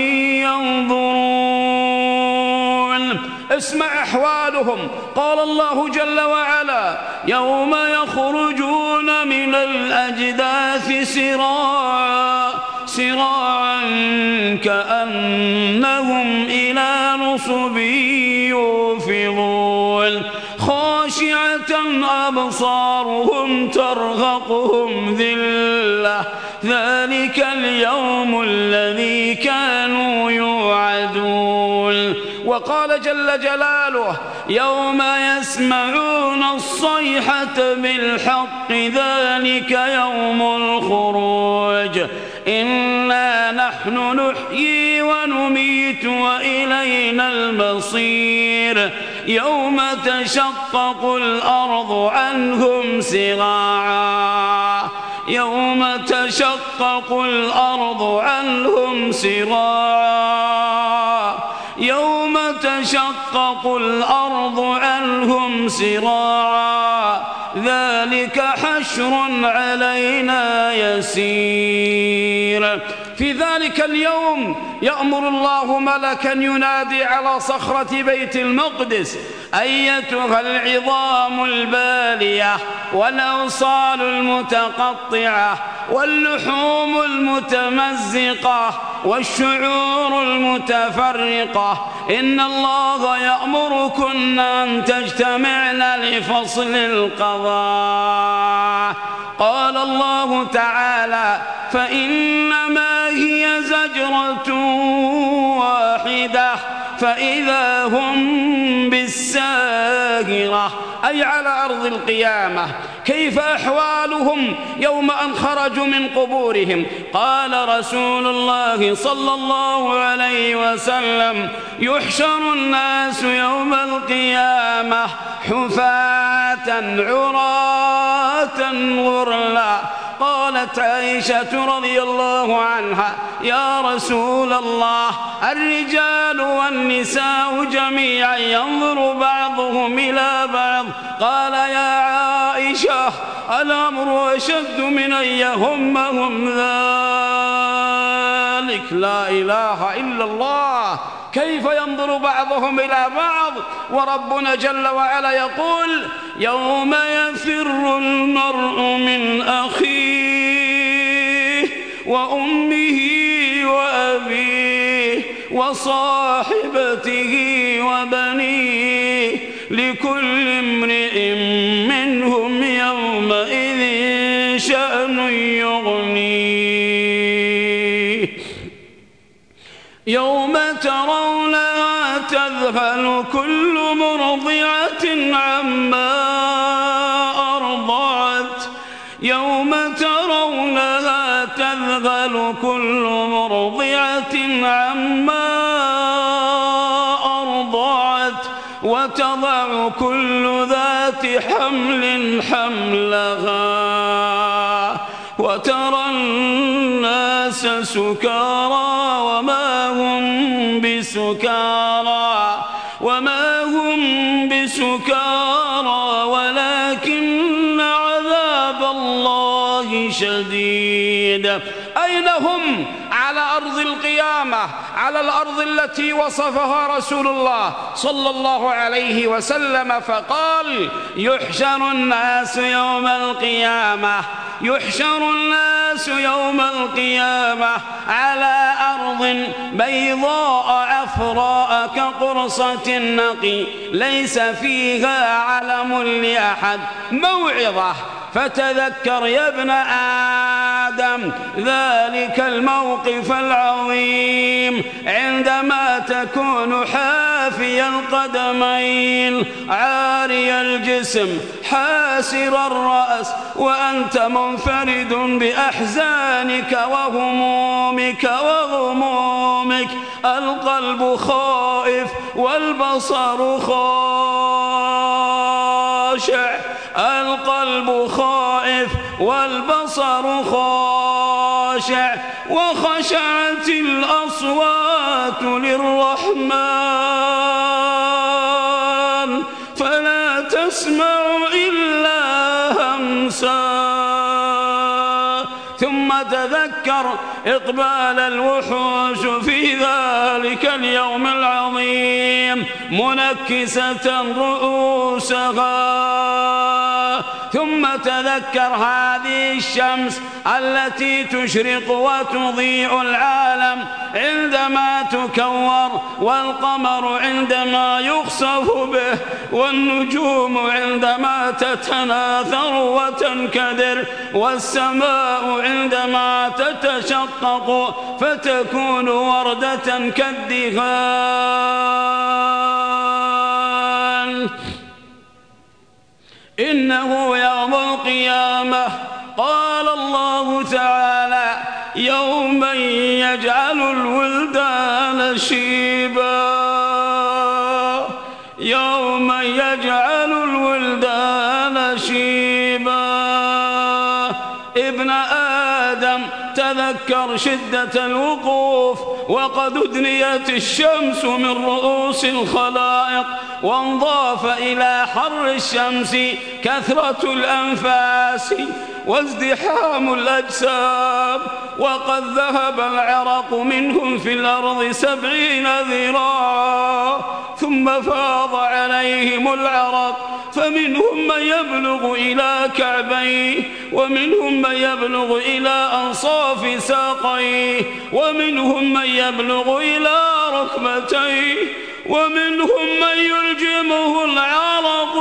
Speaker 2: ينظرون. اسمع أحوالهم. قال الله جل وعلا: يوم يخرجون من الأجداث سراعا سراعا كأنهم إلى نصب يوفضون، خاشعة أبصارهم ترهقهم ذلة، ذلك اليوم الذي كانوا يوعدون. وقال جل جلاله: يوم يسمعون الصيحة بالحق ذلك يوم الخروج، إنا نحن نحيي ونميت وإلينا المصير. يوم تشقق الأرض عنهم سراعا يوم تشقق الأرض عنهم سراعا يوم تشقق الأرض عنهم سراعا ذلك حشر علينا يسير. في ذلك اليوم يأمر الله ملكا ينادي على صخرة بيت المقدس: أيتها العظام البالية والأوصال المتقطعة واللحوم المتمزقة والشعور المتفرقة، إن الله يأمركن أن تجتمعن لفصل القضاء. قال الله تعالى: فإنما هي زجرة واحدة فإذا هم بالساهرة، أي على أرض القيامة. كيف أحوالهم يوم أن خرجوا من قبورهم؟ قال رسول الله صلى الله عليه وسلم: يحشر الناس يوم القيامة حفاة عراة غرلا. قالت عائشة رضي الله عنها: يا رسول الله، الرجال والنساء جميعا ينظر بعضهم إلى بعض. قال: يا عائشة، الأمر أشد من أن يهمهم ذلك. لا إله إلا الله. كيف ينظر بعضهم إلى بعض وربنا جل وعلا يقول: يوم يفر المرء من أخيه وأمه وأبيه وصاحبته وبنيه لكل امرئ منهم يومئذ شأن يغنيه. يوم ترونها تذهل كل مرضعة عما أرضعت يوم ترونها تذهل كل مرضعة عما أرضعت وتضع كل ذات حمل حملها وترى الناس سكارى وما هم بسكارى وما هم بسكارى ولكن عذاب الله شديد. أين هم؟ على أرض القيامة، على الأرض التي وصفها رسول الله صلى الله عليه وسلم فقال: يحشر الناس يوم القيامة يحشر الناس يوم القيامة على أرض بيضاء عفراء كقرصة النقي ليس فيها علم لأحد. موعظة فتذكر يا ابن آدم ذلك الموقف العظيم عندما تكون حافي القدمين عاري الجسم حاسر الرأس وأنت منفرد بأحزانك وهمومك وغمومك، القلب خائف والبصر خاشع القلب خائف والبصر خاشع وخشعت الأصوات للرحمن فلا تسمع إلا همسا. ثم تذكر إقبال الوحوش في ذلك اليوم العظيم منكسة رؤوسها. ثم تذكر هذه الشمس التي تشرق وتضيء العالم عندما تكور، والقمر عندما يخسف به، والنجوم عندما تتناثر وتنكدر، والسماء عندما تتشقق فتكون وردة كالدخان. إنه يوم القيامة قال الله تعالى: يوم يجعل الولدان شيبا يوم يجعل الولدان شيبا. ابن آدم تذكر شدة الوقوف وقد أدنيت الشمس من رؤوس الخلائق وانضاف إلى حر الشمس كثرة الأنفاس وازدحام الأجسام، وقد ذهب العرق منهم في الأرض سبعين ذراعا، ثم فاض عليهم العرق، فمنهم من يبلغ إلى كعبيه، ومنهم من يبلغ إلى أنصاف ساقيه، ومنهم من يبلغ إلى ركبتيه، ومنهم من يلجمه العرق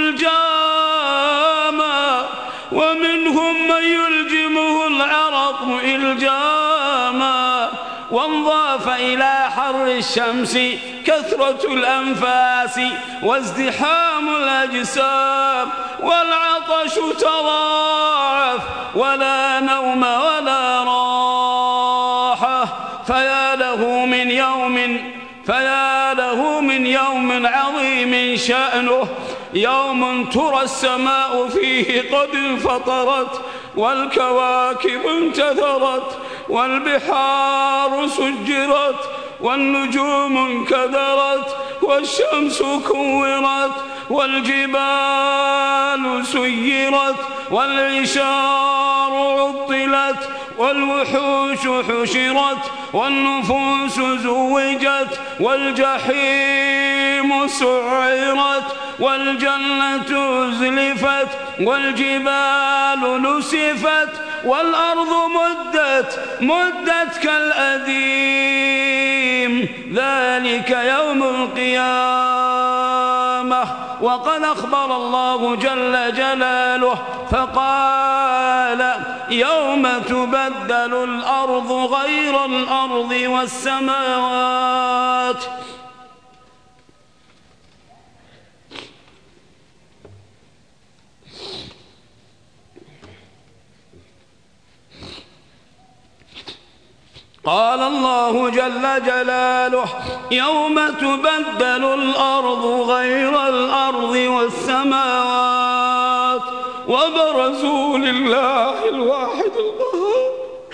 Speaker 2: إلجاما، ومنهم من يلجمه العرق إلجاما، وانضاف إلى حر الشمس كثرة الأنفاس وازدحام الأجسام، والعطش تضاعف ولا نوم ولا راحة، فيا له من يوم فيا له من يوم عظيم شأنه، يوم ترى السماء فيه قد انفطرت، والكواكب انتثرت، والبحار سجرت، والنجوم انكدرت، والشمس كورت، والجبال سيرت، والعشار عطلت، والوحوش حشرت، والنفوس زوجت، والجحيم سعرت، والجنة أزلفت، والجبال نسفت، والأرض مدت مدت كالأديم، ذلك يوم القيامة. وقد أخبر الله جل جلاله فقال: يوم تبدل الأرض غير الأرض والسماوات. قال الله جل جلاله: يوم تبدل الأرض غير الأرض والسماوات، وبرزوا لله الواحد القهار.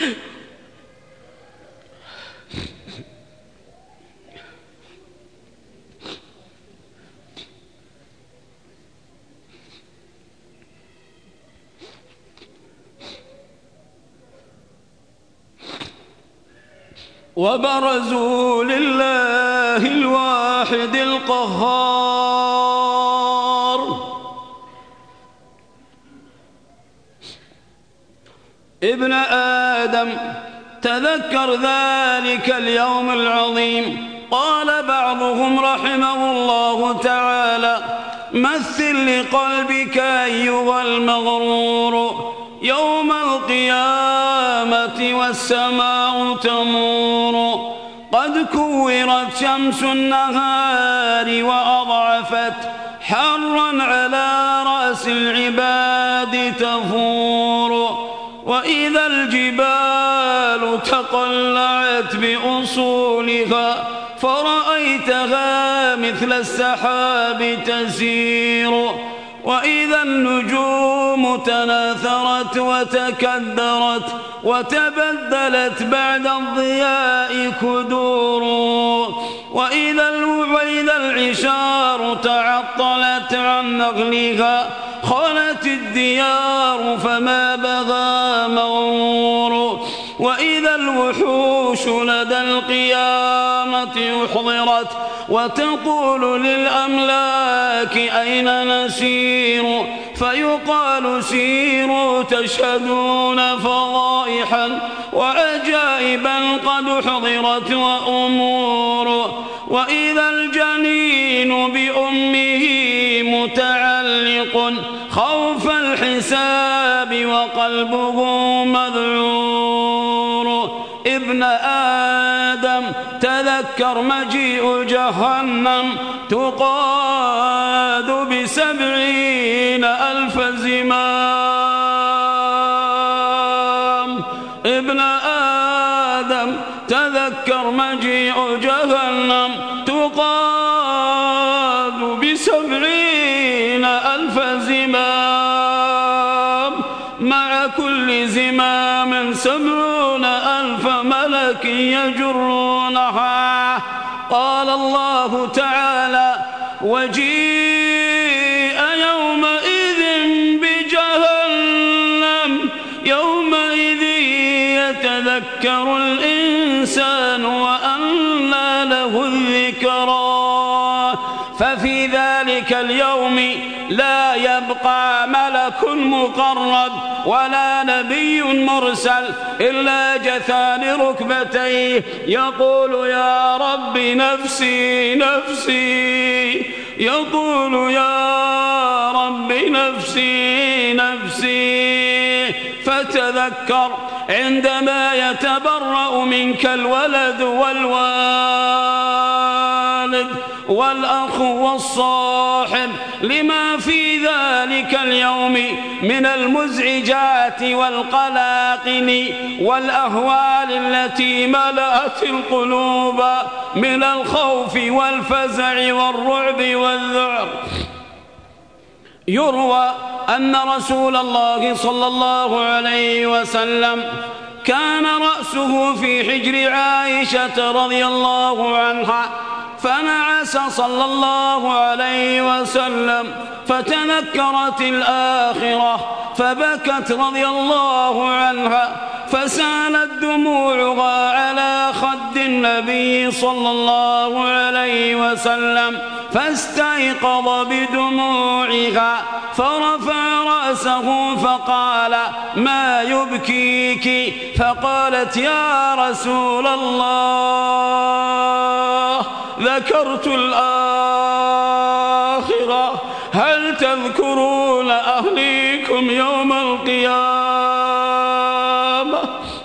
Speaker 2: وبرزوا لله الواحد القهار. ابن آدم، تذكر ذلك اليوم العظيم. قال بعضهم رحمه الله تعالى: مثل لقلبك أيها المغرور يوم القيامة والسماء تمور، قد كورت شمس النهار وأضعفت، حرا على رأس العباد تفور، وإذا الجبال تقلعت بأصولها، فرأيتها مثل السحاب تسير، وإذا النجوم تناثرت وتكدرت، وتبدلت بعد الضياء كدور، وإذا العشار تعطلت عن نغلها، خلت الديار فما بغى مغرور، وإذا الوحوش لدى القيامة أحضرت، وتقول للأملاك أين نسير، فيقال سيروا تشهدون فضائحا وعجائبا قد أحضرت وأمور، وإذا الجنين بأمه متعلق خوف الحساب وقلبه مذعور. ابن آدم، تذكر مجيء جهنم تقاد بسبعين ألف زمام. ابن آدم، تذكر مجيء جهنم تقاد بسبعين ألف زمام، مع كل زمام سبعون ألف ملك يجرونها. قال الله تعالى: وجيء يومئذ بجهنم يومئذ يتذكر الإنسان وأنى له الذكرى ففي ذلك اليوم لا يبقى ملك مقرب ولا نبي مرسل إلا جثى لركبتيه يقول يا رب نفسي نفسي يقول يا رب نفسي نفسي فتذكر عندما يتبرأ منك الولد والوالد والأخ والصاحب لما في ذلك اليوم من المزعجات والقلاقل والأهوال التي ملأت القلوب من الخوف والفزع والرعب والذعر. يروى أن رسول الله صلى الله عليه وسلم كان رأسه في حجر عائشة رضي الله عنها فنعس صلى الله عليه وسلم فتذكرت الآخرة فبكت رضي الله عنها فسالت دموعها على خد النبي صلى الله عليه وسلم فاستيقظ بدموعها فرفع رأسه فقال ما يبكيك؟ فقالت يا رسول الله ذكرت الآخرة هل تذكرون أهليكم يوم القيامة؟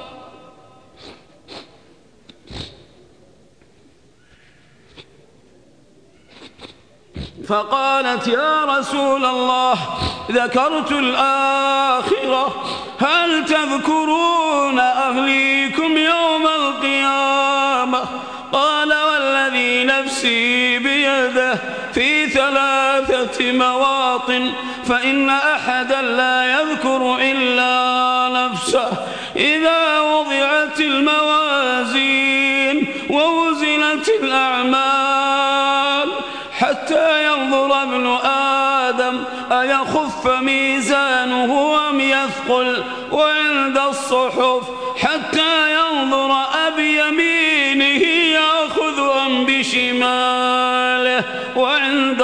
Speaker 2: فقالت يا رسول الله ذكرت الآخرة هل تذكرون أهليكم يوم القيامة؟ قال والذي نفسي بيده في ثلاثة مواطن فإن أحدا لا يذكر إلا نفسه إذا وضعت الموازين ووزنت الأعمال حتى ينظر ابن آدم أيخف ميزانه أم يثقل وعند الصحف حتى ينظر أبي يمينه يأخذ أم بشماله وعند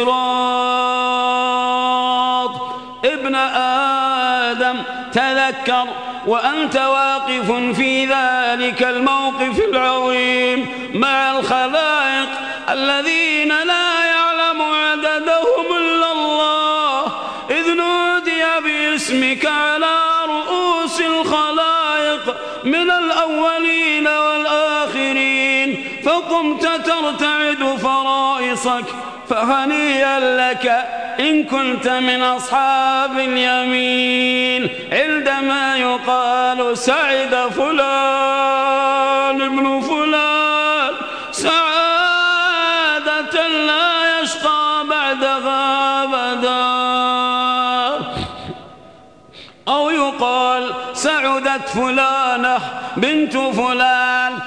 Speaker 2: الصراط ابن آدم تذكر وأنت واقف في ذلك الموقف العظيم مع الخلائق الذين لا يعلم عددهم إلا الله إذ نودي باسمك على رؤوس الخلائق من الأولين والآخرين فقمت ترتعد فرائصك فهنيئا لك إن كنت من أصحاب اليمين عندما يقال سعد فلان ابن فلان سعادة لا يشقى بعدها أبدا أو يقال سعدت فلانة بنت فلان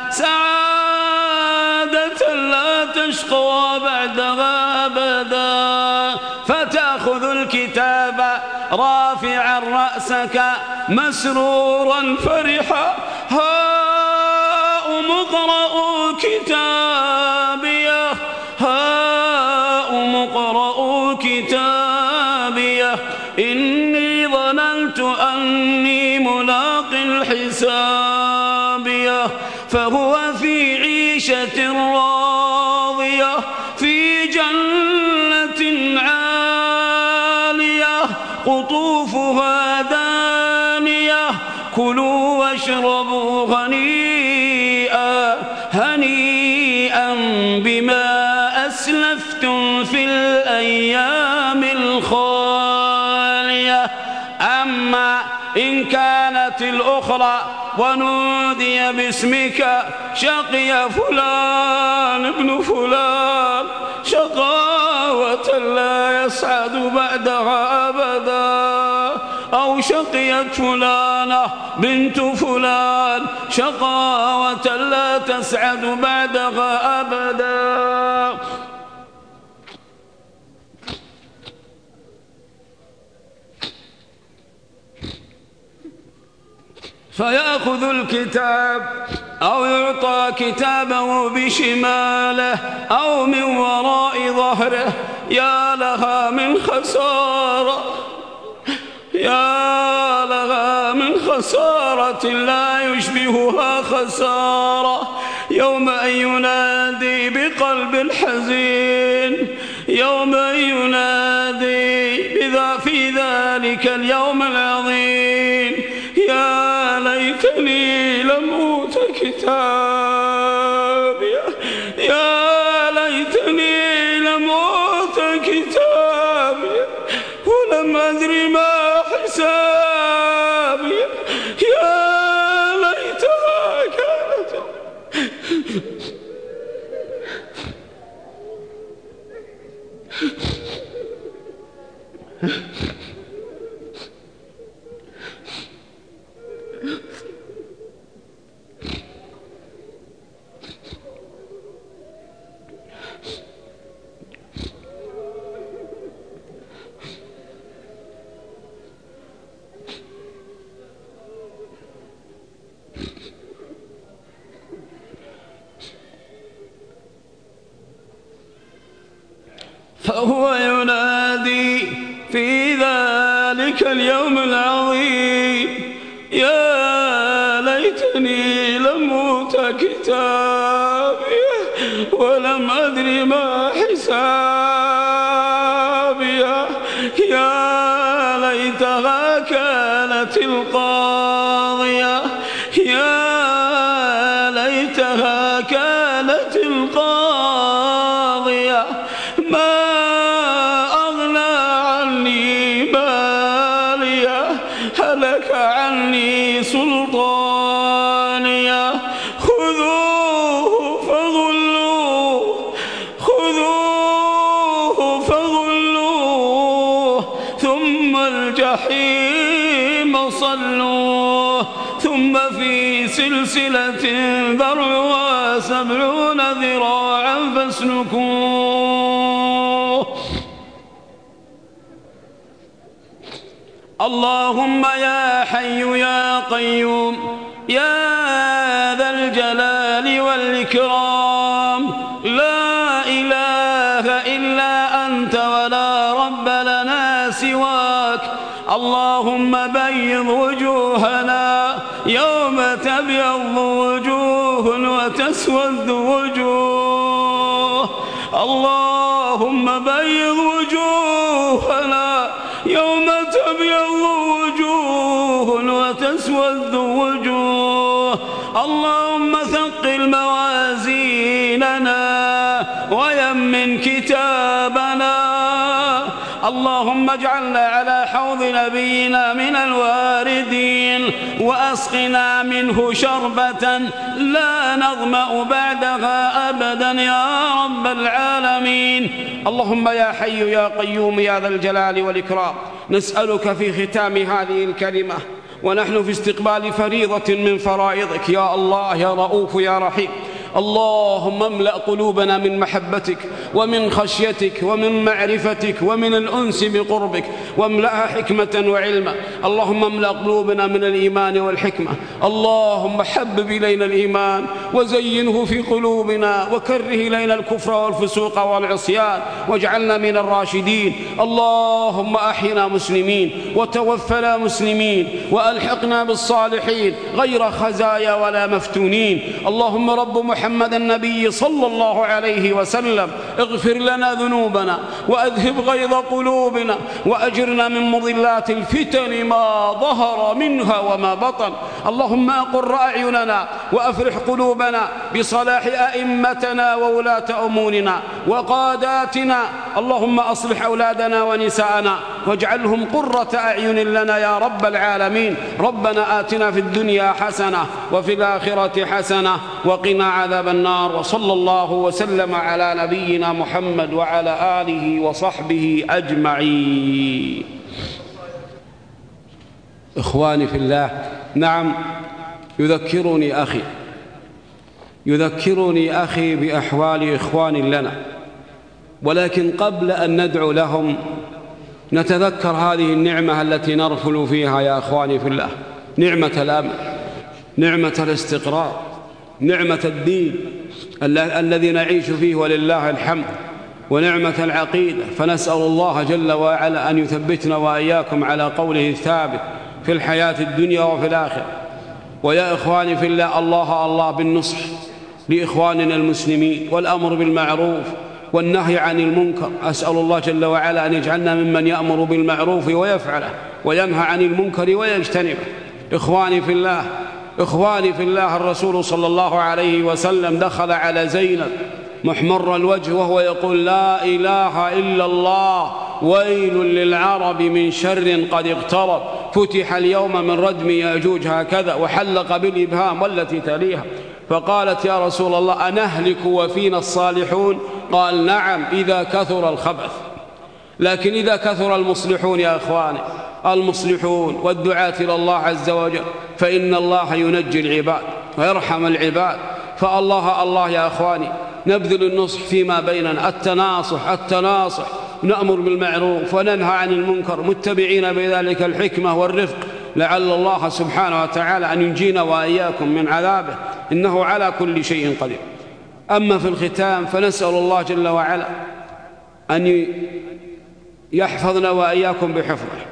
Speaker 2: سعادة لا تشقى بعدها أبدا فتأخذ الكتاب رافعا رأسك مسرورا فرحا هاؤم اقرءوا كتابيه هاؤم اقرءوا كتابيه إني ظننت أني ملاق الحسابيه فهو في عيشة راضية في جنة عالية قطوفها دانية كلوا واشربوا هنيئا هنيئا بما أسلفتم في الأيام الخالية أما إن كانت الأخرى ونودي باسمك شقي فلان ابن فلان شقاوة لا يسعد بعدها أبدا أو شقيت فلانة بنت فلان شقاوة لا تسعد بعدها أبدا فيأخذ الكتاب أو يعطى كتابه بشماله أو من وراء ظهره. يا لها من خسارة، يا لها من خسارة لا يشبهها خسارة، يوم أن ينادي بقلب الحزين، يوم أن ينادي بذا في ذلك اليوم العظيم: يا ليتني لم أوت كتابي، يا ليتني لم أوت كتابي ولم أدر ما حسابي، يا ليتها كانت. فهو ينادي في ذلك اليوم العظيم: يا ليتني لم أوت كتابي ولم أدر ما حسابي، يا ليتها كانت القاضية، يا ليتها كانت القاضية، ما هلك عني سلطانيا، خذوه فغلوه، خذوه فغلوه، ثم الجحيم صلوه، ثم في سلسلة ذرعها سبعون ذراعا فاسلكوه. اللهم يا حي يا قيوم يا ذا الجلال والإكرام، لا إله إلا أنت ولا رب لنا سواك. اللهم بيض وجوهنا يوم تبيض وجوه وتسود وجوه، اللهم بيض وجوهنا يوم تبيض وجوه وتسود وجوه. اللهم ثقل موازيننا ويمن كتابنا. اللهم اجعلنا على حوض نبينا من الواردين، وأسقنا منه شربة لا نظمأ بعدها أبدا يا رب العالمين. اللهم يا حي يا قيوم يا ذا الجلال والإكرام، نسألك في ختام هذه الكلمة ونحن في استقبال فريضة من فرائضك يا الله يا رؤوف يا رحيم، اللهم املأ قلوبنا من محبتك ومن خشيتك ومن معرفتك ومن الأنس بقربك، واملأها حكمة وعلما. اللهم املأ قلوبنا من الإيمان والحكمة. اللهم حبب إلينا الإيمان وزينه في قلوبنا، وكره إلينا الكفر والفسوق والعصيان، واجعلنا من الراشدين. اللهم أحينا مسلمين وتوفنا مسلمين، وألحقنا بالصالحين غير خزايا ولا مفتونين. اللهم رب محمد محمد النبي صلى الله عليه وسلم اغفر لنا ذنوبنا وأذهب غيظ قلوبنا، وأجرنا من مضلات الفتن ما ظهر منها وما بطن. اللهم أقر أعيننا وأفرح قلوبنا بصلاح أئمتنا وولاة أمورنا وقاداتنا. اللهم أصلح أولادنا ونساءنا واجعلهم قرة أعين لنا يا رب العالمين. ربنا آتنا في الدنيا حسنة وفي الآخرة حسنة وقنا عذاب النار. وصلى الله وسلم على نبينا محمد وعلى آله وصحبه أجمعين. إخواني في الله، نعم يذكرني أخي يذكرني أخي بأحوال إخوان لنا، ولكن قبل أن ندعو لهم نتذكر هذه النعمة التي نرفل فيها يا أخواني في الله، نعمة الأمن. نعمة الاستقرار، نعمة الدين الذي نعيش فيه ولله الحمد، ونعمة العقيدة. فنسأل الله جل وعلا أن يثبتنا وإياكم على قوله الثابت في الحياة الدنيا وفي الآخرة. ويا إخواني في الله، الله الله بالنصح لإخواننا المسلمين والأمر بالمعروف والنهي عن المنكر. أسأل الله جل وعلا أن يجعلنا ممن يأمر بالمعروف ويفعله وينهى عن المنكر ويجتنبه. إخواني في الله، إخواني في الله، الرسول صلى الله عليه وسلم دخل على زينب محمر الوجه وهو يقول: لا إله إلا الله، ويل للعرب من شر قد اقترب، فتح اليوم من ردم يأجوج هكذا، وحلق بالإبهام والتي تليها. فقالت: يا رسول الله أنهلك وفينا الصالحون؟ قال: نعم إذا كثر الخبث، لكن إذا كثر المصلحون يا إخواني، المصلحون والدعاة إلى الله عز وجل، فإن الله ينجي العباد ويرحم العباد. فالله الله يا إخواني، نبذل النصح فيما بيننا، التناصح التناصح نأمر بالمعروف وننهى عن المنكر، متبعين بذلك الحكمة والرفق، لعل الله سبحانه وتعالى أن ينجينا وإياكم من عذابه، إنه على كل شيء قدير. أما في الختام فنسأل الله جل وعلا أن يحفظنا وإياكم بحفظه،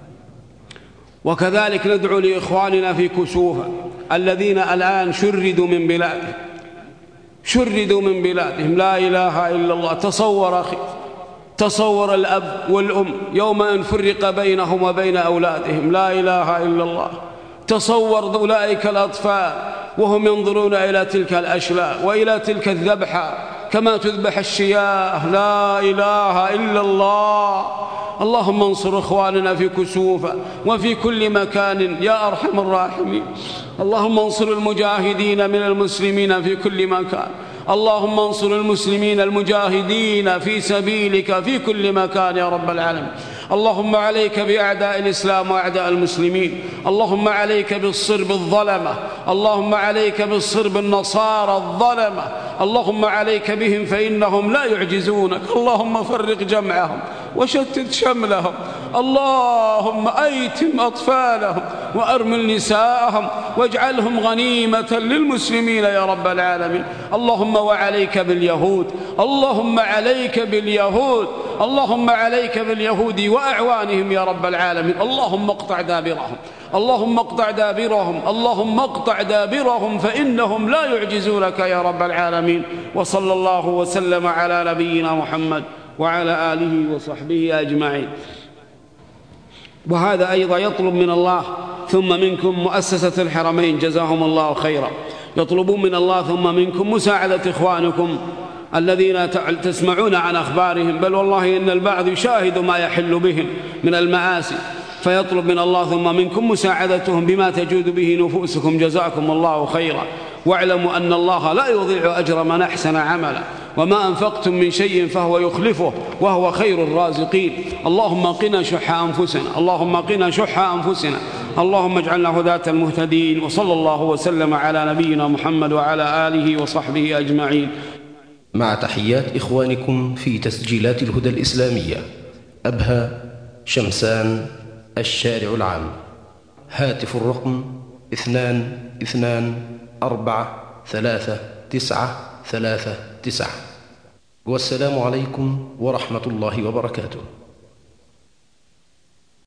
Speaker 2: وكذلك ندعو لإخواننا في كسوفة الذين الآن شردوا من بلادهم، شردوا من بلادهم. لا إله إلا الله. تصور أخي، تصور الأب والأم يوم أن فرق بينهم وبين أولادهم، لا إله إلا الله. تصور أولئك الأطفال وهم ينظرون إلى تلك الأشلاء وإلى تلك الذبحة كما تذبح الشياه، لا إله إلا الله. اللهم انصر إخواننا في كسوفة وفي كل مكان يا أرحم الراحمين. اللهم انصر المجاهدين من المسلمين في كل مكان، اللهم انصر المسلمين المجاهدين في سبيلك في كل مكان يا رب العالمين. اللهم عليك بأعداء الإسلام وأعداء المسلمين، اللهم عليك بالصرب الظلمة، اللهم عليك بالصرب النصارى الظلمة، اللهم عليك بهم فإنهم لا يعجزونك. اللهم فرق جمعهم وشتت شملهم، اللهم أيتم أطفالهم وأرمل نساءهم واجعلهم غنيمة للمسلمين يا رب العالمين. اللهم وعليك باليهود، اللهم عليك باليهود، اللهم عليك باليهود وأعوانهم يا رب العالمين. اللهم اقطع دابرهم، اللهم اقطع دابرهم، اللهم اقطع دابرهم فإنهم لا يعجزونك يا رب العالمين. وصلى الله وسلم على نبينا محمد وعلى آله وصحبه أجمعين. وهذا أيضا يطلب من الله ثم منكم مؤسسة الحرمين جزاهم الله خيرا، يطلبون من الله ثم منكم مساعدة إخوانكم الذين تسمعون عن أخبارهم، بل والله إن البعض يشاهد ما يحل بهم من المعاصي، فيطلب من الله ثم منكم مساعدتهم بما تجود به نفوسكم جزاكم الله خيرا. واعلموا أن الله لا يضيع أجر من أحسن عملا، وما أنفقتم من شيء فهو يخلفه وهو خير الرازقين. اللهم قنا شح أنفسنا، اللهم قنا شح أنفسنا، اللهم اجعلنا هداة المهتدين. وصلى الله وسلم على نبينا محمد وعلى آله وصحبه أجمعين.
Speaker 1: مع تحيات إخوانكم في تسجيلات الهدى الإسلامية، أبها شمسان، الشارع العام. هاتف الرقم اثنان اثنان أربعة ثلاثة تسعة ثلاثة تسعة. والسلام عليكم ورحمة الله وبركاته.